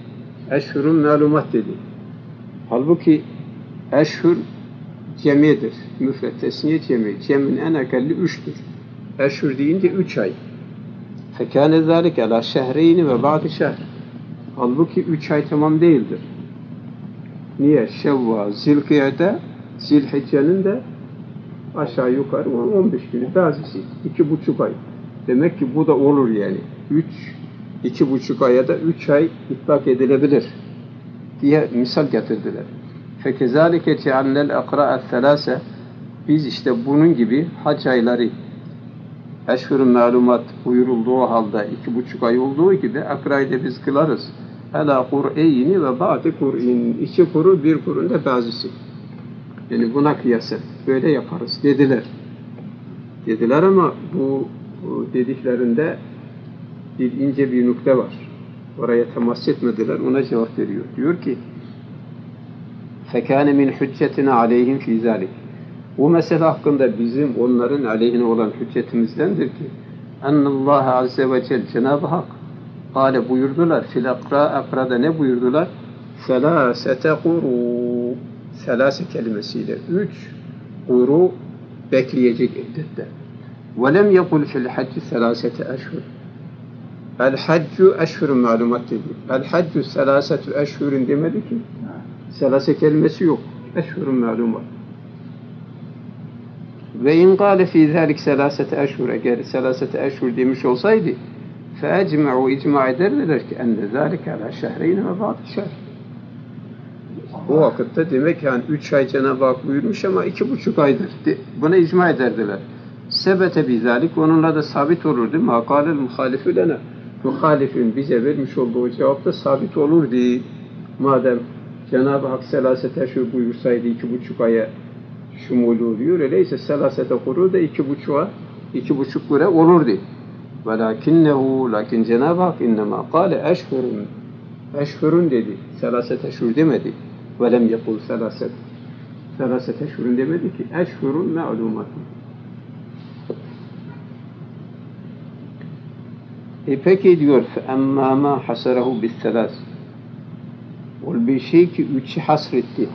Eşhurun malumat dedi. Halbuki eşhur cemidir. Müfret, tesniye cemi. Cemin en akalli 3'tür. Eşhur deyince 3 ay. Fekâne zâlike alâ şehreyni ve ba'di şehr. Halbuki 3 ay tamam değildir. Niye? Şevval, Zilkı'da, Zilhicce'nin de aşağı yukarı 15 günü. Bazısı 2,5 ay. Demek ki bu da olur yani. 2,5 aya da 3 ay itlak edilebilir diye misal getirdiler. Fekezalike ceallel akra'at selase, biz işte bunun gibi hac ayları eşhurun malumat buyurulduğu halde 2,5 ay olduğu gibi akra'yı da biz kılarız. Ala kur'eyni ve ba'di kur'in, 2 kuru 1 kurun da bazısı. Yani buna kıyasen böyle yaparız dediler. Dediler ama bu dediklerinde bir ince bir nokta var. Oraya temas etmediler, ona cevap veriyor. Diyor ki فَكَانَ مِنْ حُجَّتِنَا عَلَيْهِمْ فِي ذَٰلِكِ. Bu mesele hakkında bizim onların aleyhine olan hüccetimizdendir ki اَنَّ اللّٰهَ عَزَّ وَجَلْ, Cenab-ı Hak Kale buyurdular, fil akrada ne buyurdular? Selâsete kuru, selâse kelimesiyle 3 kuru bekleyecek iddette. Ve lem yekul fil hacci selâsete eşhur. El haccu eşhurun malumat dedi. El haccu selâsetu eşhurun demedi ki. Selâse kelimesi yok. Eşhurun malumat. Ve in kâle fî zâlik selâsete eşhur, eğer selâsete eşhur demiş olsaydı فَاَجْمَعُوا icma ederler ki enne ذَٰلِكَ عَلَى شَهْرَيْنِ وَبَعْضِ شَهْرٍ. O vakitte demek yani 3 ay Cenab-ı Hak buyurmuş ama 2,5 aydır. Buna icma ederdiler. Sebete bizalik, onunla da sabit olurdu. مَا قَالَ الْمُخَالِفُ لَنَا. Muhalifin bize vermiş olduğu cevapta sabit olurdu. Madem Cenab-ı Hak selâsete eşhur buyursaydı 2,5 aya şumul oluyor. Öyleyse selâsete kuru da 2,5 kure olurdu. Velakinnehu, lakin Cenab-ı Hak innema kâle eşhurun, eşhurun dedi, selâset eşhur demedi. Ve lem yekul selâset eşhurun demedi ki, eşhurun me'lumatun. Peki diyor, فَاَمَّا مَا حَسَرَهُ بِالثَّلَاسِ. O bir şey ki 3'ü hasretti.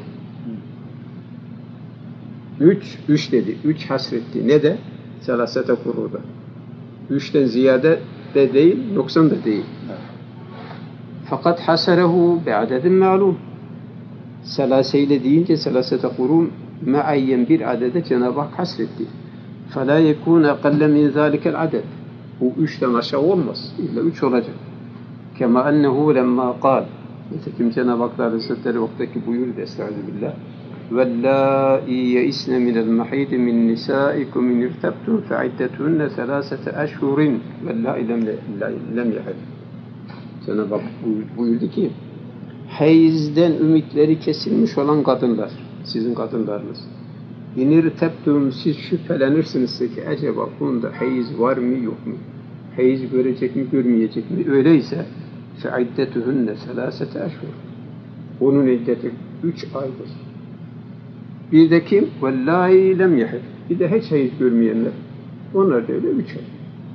3 dedi, 3 hasretti. Ne de? Selâsete kuruda. 3'ten ziyade de değil, noksan da değil. Fakat hasarehu bi'adedin ma'lum. Selaseyle deyince selasete kurun me'ayyen bir adede Cenab-ı Hak hasretti. فَلَا يَكُونَ اَقَلَّ مِنْ ذَٰلِكَ الْعَدَدِ. Bu 3'ten aşağı olmaz. İlla 3 olacak. كَمَا أَنَّهُ لَمَّا قَالْ. Nitekim Cenab-ı Hak Hazretleri vaktaki buyurdu, estağfirullah. وَاللَّائِي يَئِسْنَ مِنَ الْمَحِيدِ مِنْ نِسَائِكُمْ إِنِ ارْتَبْتُمْ فَعِدَّتُهُنَّ ثَلَاثَةَ أَشْهُرٍ وَاللَّائِي لَمْ يَحِدْ. Cenab-ı Hak buyurdu ki, hayızden ümitleri kesilmiş olan kadınlar, sizin kadınlarınız. اِنِ ارْتَبْتُمْ, siz şüphelenirsiniz ki acaba bunda hayız var mı yok mu? Hayız görecek mi görmeyecek mi? Öyleyse فَعِدَّتُهُنَّ ثَلَاثَةَ أَشْهُرٍ. Onun iddeti 3 aydır. Bir de kim? Vallahi lem yahid. Bir de hiç hayız görmeyenler. Onlar da öyle 3 ay.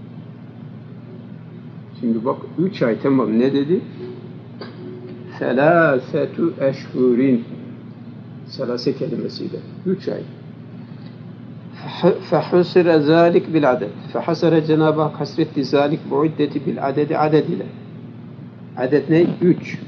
Şimdi bak 3 ay tamam ne dedi? Selâsetu eşhurin. Selâse kelimesiyle. 3 ay. Fehusire zâlik bil adet. Fehusire Cenab-ı Hak hasretti zâlik bu iddeti bil adedi aded ile. Adet ne? 3.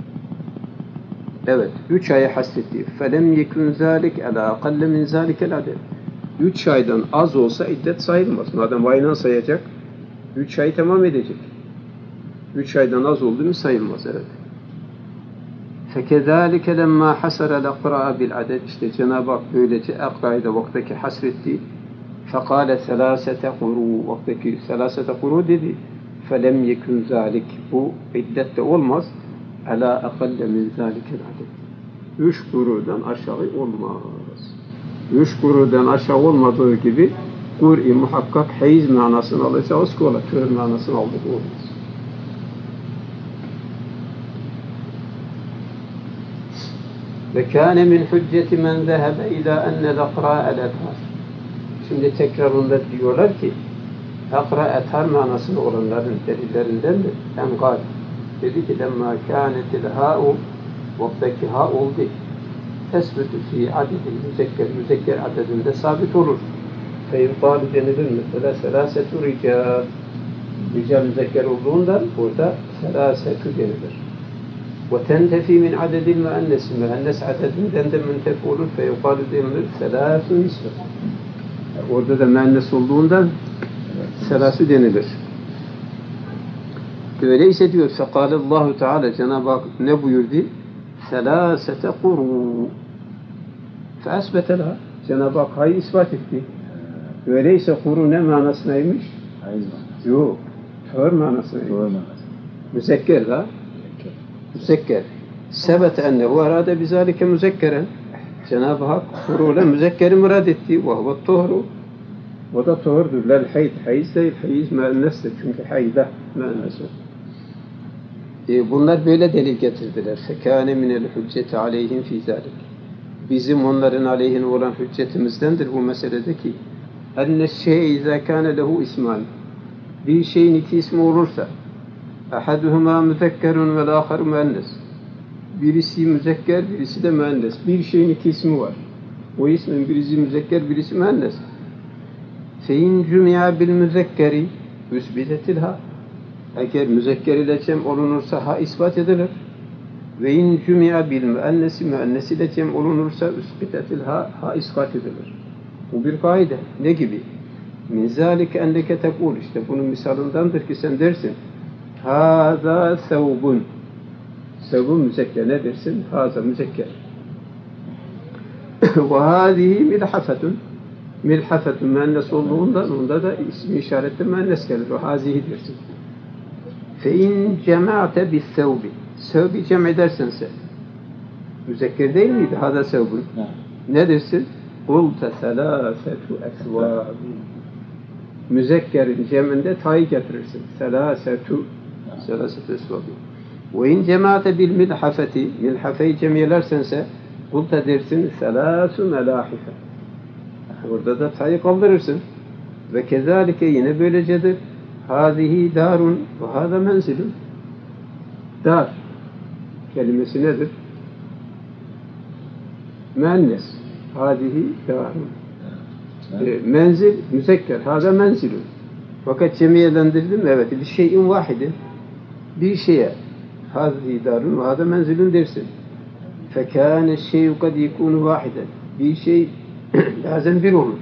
Evet, 3 aya hasretti. فَلَمْ يَكُنْ ذَٰلِكَ عَلَى أَقَلَّ مِنْ ذَٰلِكَ الْعَدَدِ. 3 aydan az olsa iddet sayılmaz. Madem aynen sayacak, 3 ay tamam edecek. 3 aydan az oldu mu sayılmaz, evet. فَكَذَٰلِكَ لَمَّا حَسَرَ الْاَقْرَاءَ بِالْعَدَدِ. İşte Cenab-ı Hak böylece akrayı da vaktaki hasretti. فَقَالَ ثَلَاسَةَ قُرُوا. Vaktaki ثَلَاسَةَ قُرُوا dedi. فَلَمْ يَكُنْ ذَٰلِكَ. Bu iddette olmaz. Ala akalle min zâlikel aded. 3 kurudan aşağı olmaz. 3 kurudan aşağı olmadığı gibi kur'i muhakkak hayız manasını alacağız ki ola tür manasını aldık olmaz. Ve kâne min hücceti men zehebe ilâ ennel akrâ'el ethar. Şimdi tekrar onda diyorlar ki akra ethar manasını olanların delillerindendir. Hem gâl. Dedi ki lemma kânetil hâ'u vaktaki ha oldu. Tesbütü fi adedi müzekker adedinde sabit olur. Feyuqâlu denilir mesela selâsetü rical. Rical müzekker olduğundan burada selâsetü denilir. Ve tentefi min adedil müennes. Müennes adedinden de müntefi olur. Feyuqâlu denilir selâsü nisbet. Orada da müennes olduğundan selâsü denilir. Öyleyse diyor fekâlallahu teâlâ Cenab-ı Hak ne buyurdu? Selâsete kurû. Feesbetelâ. Cenab-ı Hak hayı ispat etti. Öyleyse kuru ne manasındaymış? Yok. Tör manasındaymış. Müzekker la. Müzekker. Sebete ennehu arade bizalike müzekkeren. Cenab-ı Hak kuruyla müzekkeri murad etti. Ve huve tuhru. O da tuhurdur. Lel hayd. Hayız değil. Hayız müennestir. Çünkü hayda müennestir. Bunlar böyle delil getirdiler. Fekâne minel hücceti aleyhim fî zâlik. Bizim onların aleyhine olan hüccetimizdendir bu meseledeki. Enne şey'e izâ kâne lehu isman. Bir şeyin iki ismi olursa ahaduhuma müzekkerun vel âkharu müennes. Birisi müzekker, birisi de müennes. Bir şeyin iki ismi var. O ismin birisi müzekker, birisi müennes. Fein cümi'a bil müzekkeri üsbidetil ha. Eğer müzekker ile cem olunursa ha ispat edilir. Ve in cümi'a bil müennesi müennes ile cem olunursa üsbidetil ha ispat edilir. Bu bir kaide. Ne gibi? Min zâlike endeke tekul. İşte bunun misalındandır ki sen dersin. Hâzâ sevbun. Sevbun müzekker ne dersin? Hâzâ müzekker. Ve hâzihi milhafetun. Milhafetun müennes olduğundan onda da ismi işaretli müennes gelir. O hâzihi dersin. Fe in cema'te bis sevbi. Sevbi cem edersense. Müzekker değil miydi? Hâzâ sevbun. Ne dersin? Kulte selâsetu esvâbin. Müzekkerin ceminde ta'yı getirirsin. Selâsetu esvâbin. Ve in cemaate bil milhafeti. Milhafeyi cemiyelersense kulte dersin selâsu melâhife. Orada da ta'yı kaldırırsın. Ve kezalike yine böylecedir. Hâzihi dârun ve hâzâ menzilun. Dar kelimesi nedir? Müennes. Hâzihi dârun. Menzil, müzekker. Hâzâ menzilun. Fakat cemiyelendirdim. Evet. Bir şeyin vahidin. Bir şeye. Hâzihi dârun ve hâzâ menzilun dersin. Fekâne şeyu kad yekûnu vahiden. Bir şey bazen bir olur.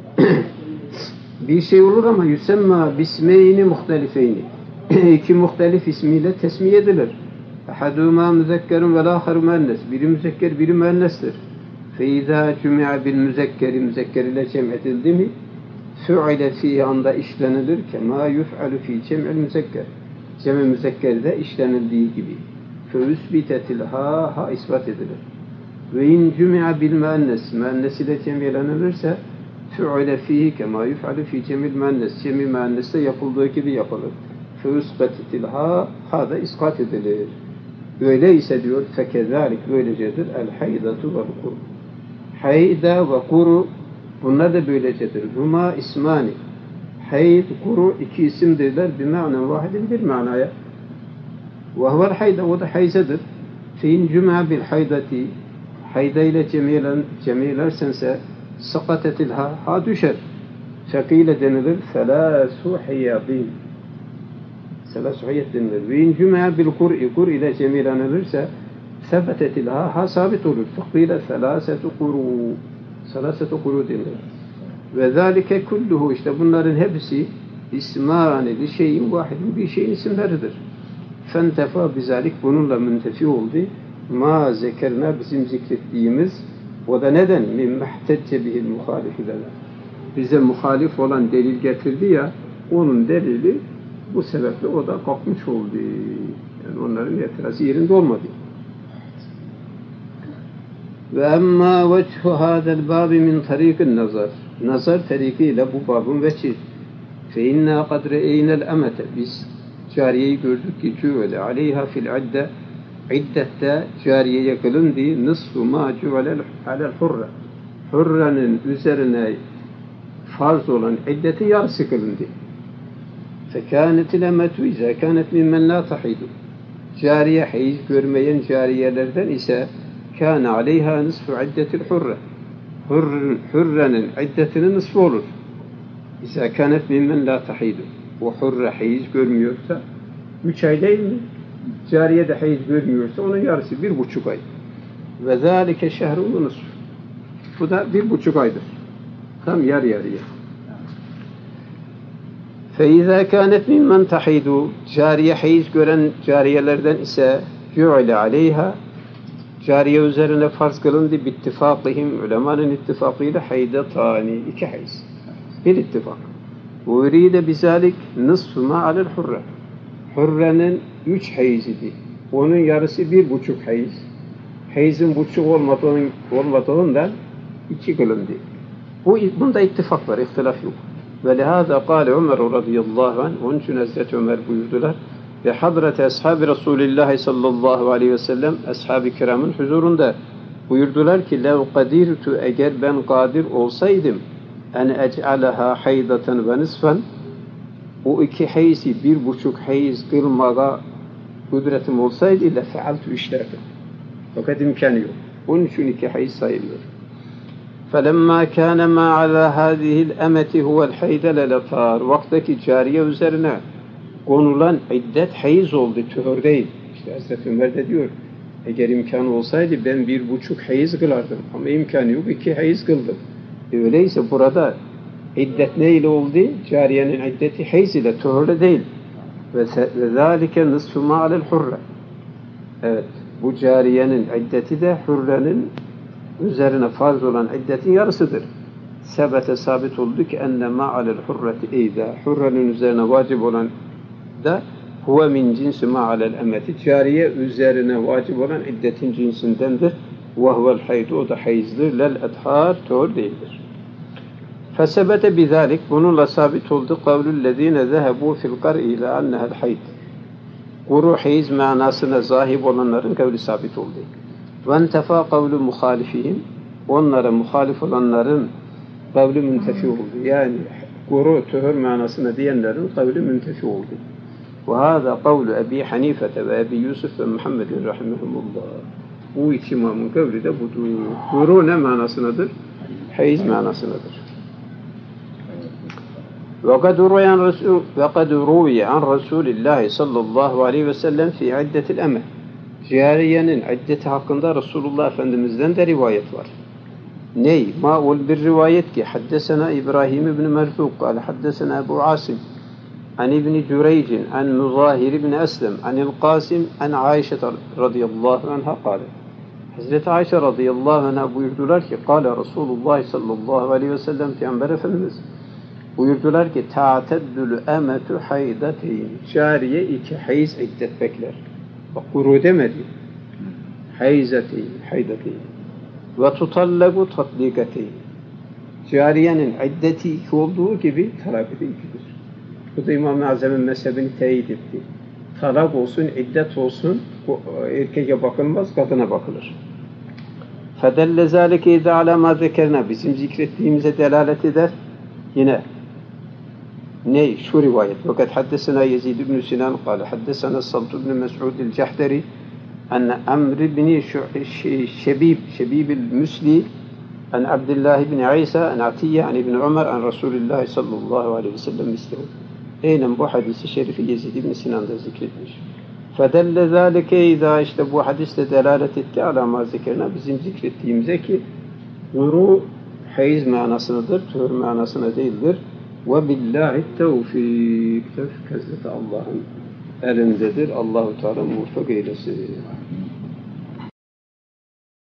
Bir şey olur ama yüsemma bismeyni muhtelifeyni. İki muhtelif ismiyle tesmiye edilir. Ahadûmâ müzekkerun ve lâkharu müennes. Biri müzekker, biri müennestir. فَاِذَا جُمِعَ بِالْمُزَكَّرِ Müzekker ile cem edildi mi فُعِلَ فِيهِ anda işlenilir كَمَا يُفْعَلُ فِي cem'il müzekker. Cem-i müzekkerde işlenildiği gibi. فَاُسْبِتَتِ ha ispat edilir. وَاِنْ جُمِعَ بِالْمُennes müennes ile cem elenilirse فُعِلَ فِيهِ كَمَا يُفْعَلُ فِي cem'il müennes. Cem-i müenneste yapıldığı gibi yapılır. فَاُسْبَتَتِ ha da ispat edilir. Öyleyse diyor فَكَذَٰلِكْ böylecedir el-haydatu vel-kur. Hayda ve kuru bunlar da böylecedir. Huma ismani. Hayd, kuru iki isimdirler. Bir ma'nen vahidin bir manaya. Ve huvel hayda o da hayzedir. Fein cüm'a bil haydati hayda ile cemiyelersense sakatetil ha düşer. Fekile denilir. Selâsu hiyadin. Selâsu hiyad denilir. Ve in cüm'a bil kur ile cemiyelenilirse sebetetil ha sabit olur. Fekile selâsetu kuru denilir. Ve zâlike kulluhu işte bunların hepsi ismâni li şeyin vahidin bir şeyin isimleridir. Fentefa bizalik bununla müntefi oldu. Ma zekerna bizim zikrettiğimiz o da neden? Min mehtecce bihil muhalif lena. Bize muhalif olan delil getirdi ya onun delili bu sebeple o da kalkmış oldu. Yani onların itirazı yerinde olmadı. Ve emma vechu hâzel bâbi min tariqin nazar. Nazar tarikiyle bu babın veçhi. Fe inna kad re'eynel emete. Biz cariyeyi gördük ki cüvele aleyha fil idde. İddette cariyeye kılındı. Nısfu ma cüvele alel hurre. Hurrenin üzerine farz olan iddeti yarısı kılındı. Fekânetil emetu izâ kânet mimmen lâ tahidu. Cariye hayiz görmeyen cariyelerden ise kâne aleyhâ nisfu iddetil hurre. Hürrenin iddetinin nisfu olur. İzâ kânet mimmen lâ tahidu. O hurre hayiz görmüyorsa 3 ay değil mi? Cariye de hayiz görmüyorsa onun yarısı 1,5 ay. Ve zâlike şehrun nisfu. Bu da 1,5 aydır. Tam yarı yarıya. فَاِذَا كَانَتْ مِمَّنْ تَحِيدُ Cariye hayiz gören cariyelerden ise جُعِلَ عَلَيْهَا Cariye üzerine farz kılındı bittifakihim, ulemanın ittifakıyla haydetani, 2 hayiz. Bir ittifak. وَاُرِيدَ بِذَٰلِكْ نِصْفُ مَا عَلَى الْحُرَّةِ Hürrenin 3 hayizidir. Onun yarısı 1,5 hayiz. Hayizin buçuk olmadığından 2 kılındı. Bunda ittifak var, ihtilaf yok. Ve lehâzâ kâle Ömer radıyallahu anh, onun için Hazreti Ömer buyurdular ve hadreti ashab-ı Resulullah sallallahu aleyhi ve sellem ashab-ı kiramın huzurunda buyurdular ki lev kadirtu, eğer ben kadir olsaydım en ec'alaha haydaten ve nisfen, o 2 hayizi 1,5 hayiz kılmaya kudretim olsaydı ile fealtu işlerdim. Fakat imkanı yok. Onun için 2 hayiz sayılıyor. فَلَمَّا كَانَ مَا عَلَى هَذِهِ الْأَمَةِ هُوَ الْحَيْدَ لَلَطَارِ Vaktaki cariye üzerine konulan iddet hayiz oldu, tühür değil. İşte Hazreti Ömer de diyor, eğer imkanı olsaydı ben 1,5 hayiz kılardım. Ama imkanı yok, 2 hayiz kıldım. Öyleyse burada iddet neyle oldu? Cariyenin iddeti hayiz ile, tühürle değil. Ve ذَٰلِكَ نِصْفُ مَا عَلَى الْحُرَّةِ Evet, bu cariyenin iddeti de hürrenin üzerine farz olan iddetin yarısıdır. Sebete sabit oldu ki enne ma'alel hurreti eyda. Hürrenin üzerine vacip olan da huve min cinsi ma'alel emeti. Cariye üzerine vacip olan iddetin cinsindendir. Ve huvel haydu, o da hayızdır. Lel ethar, tör değildir. Fesebete bizalik, bununla sabit oldu. Kavlullezine zehebu fil kar'i ila annehel hayd. Kuru hayiz manasına zahib olanların kavli sabit oldu. وَاَنْتَفَا قَوْلُ مُخَالِفِهِمْ Onlara muhalif olanların kavli müntefi oldu. Yani kuru, tühür manasına diyenlerin kavli müntefi oldu. وَهَذَا قَوْلُ Ebi Hanifete ve Ebi Yusuf ve Muhammedin rahimehumullah. Bu 2 imamın kavli de budur. Kuru ne manasınadır? Hayiz manasınadır. وَقَدْ رُوِيَ عَنْ رَسُولِ اللّٰهِ صَلَّى اللّٰهُ عَلَيْهِ وَسَلَّمْ فِي عِدَّةِ الْأَمَةِ Cariyenin iddeti hakkında Resulullah Efendimiz'den de rivayet var. Ney? Ma'ul bir rivayet ki haddesena İbrahim ibn Merfuk kâle haddesena Ebu Asim an İbni Cüreycin an Muzahir ibn Eslem anil Qasim an Ayşe radıyallahu anha kâle Hazreti Ayşe radıyallahu anha buyurdular ki kâle Resulullah sallallahu aleyhi ve sellem Peygamber Efendimiz buyurdular ki ta'teddülü emetü haydateyn cariye 2 hayiz iddet bekler. Bak kuru demedi. Hayzateyn, haydateyn. Ve tutallabu tatbikateyn. Cariyenin iddeti 2 olduğu gibi talabı da 2'dir. Bu da İmam-ı Azam'ın mezhebini teyit etti. Talab olsun, iddet olsun, erkeğe bakılmaz, kadına bakılır. فَدَلَّ ذَٰلِكَ اِذَا عَلَى مَا ذَكَرْنَا Bizim zikrettiğimize delalet eder. Yine ney? Şu rivayet. Fakat haddesena Yezid ibn Sinan kâle haddesena Salt ibn Mes'ud el-Cehderi enne Amr ibn Şebib el-Müsli an Abdullah ibn İsa an Atiyye an ibn Ömer an Resulullah sallallahu aleyhi ve sellem mislehu. Aynen bu hadisi şerifi Yezid ibn Sinan'da zikretmiş. Fedelle zâlike izâ işte bu hadisle delalet etti alâ mâ zikrena bizim zikrettiğimize ki guru hayiz manasınadır, tühür manasına değildir. Ve billahi tevfik. Tevfik Hazreti Allah'ın elindedir. Allahu Teala muvaffak eylesin.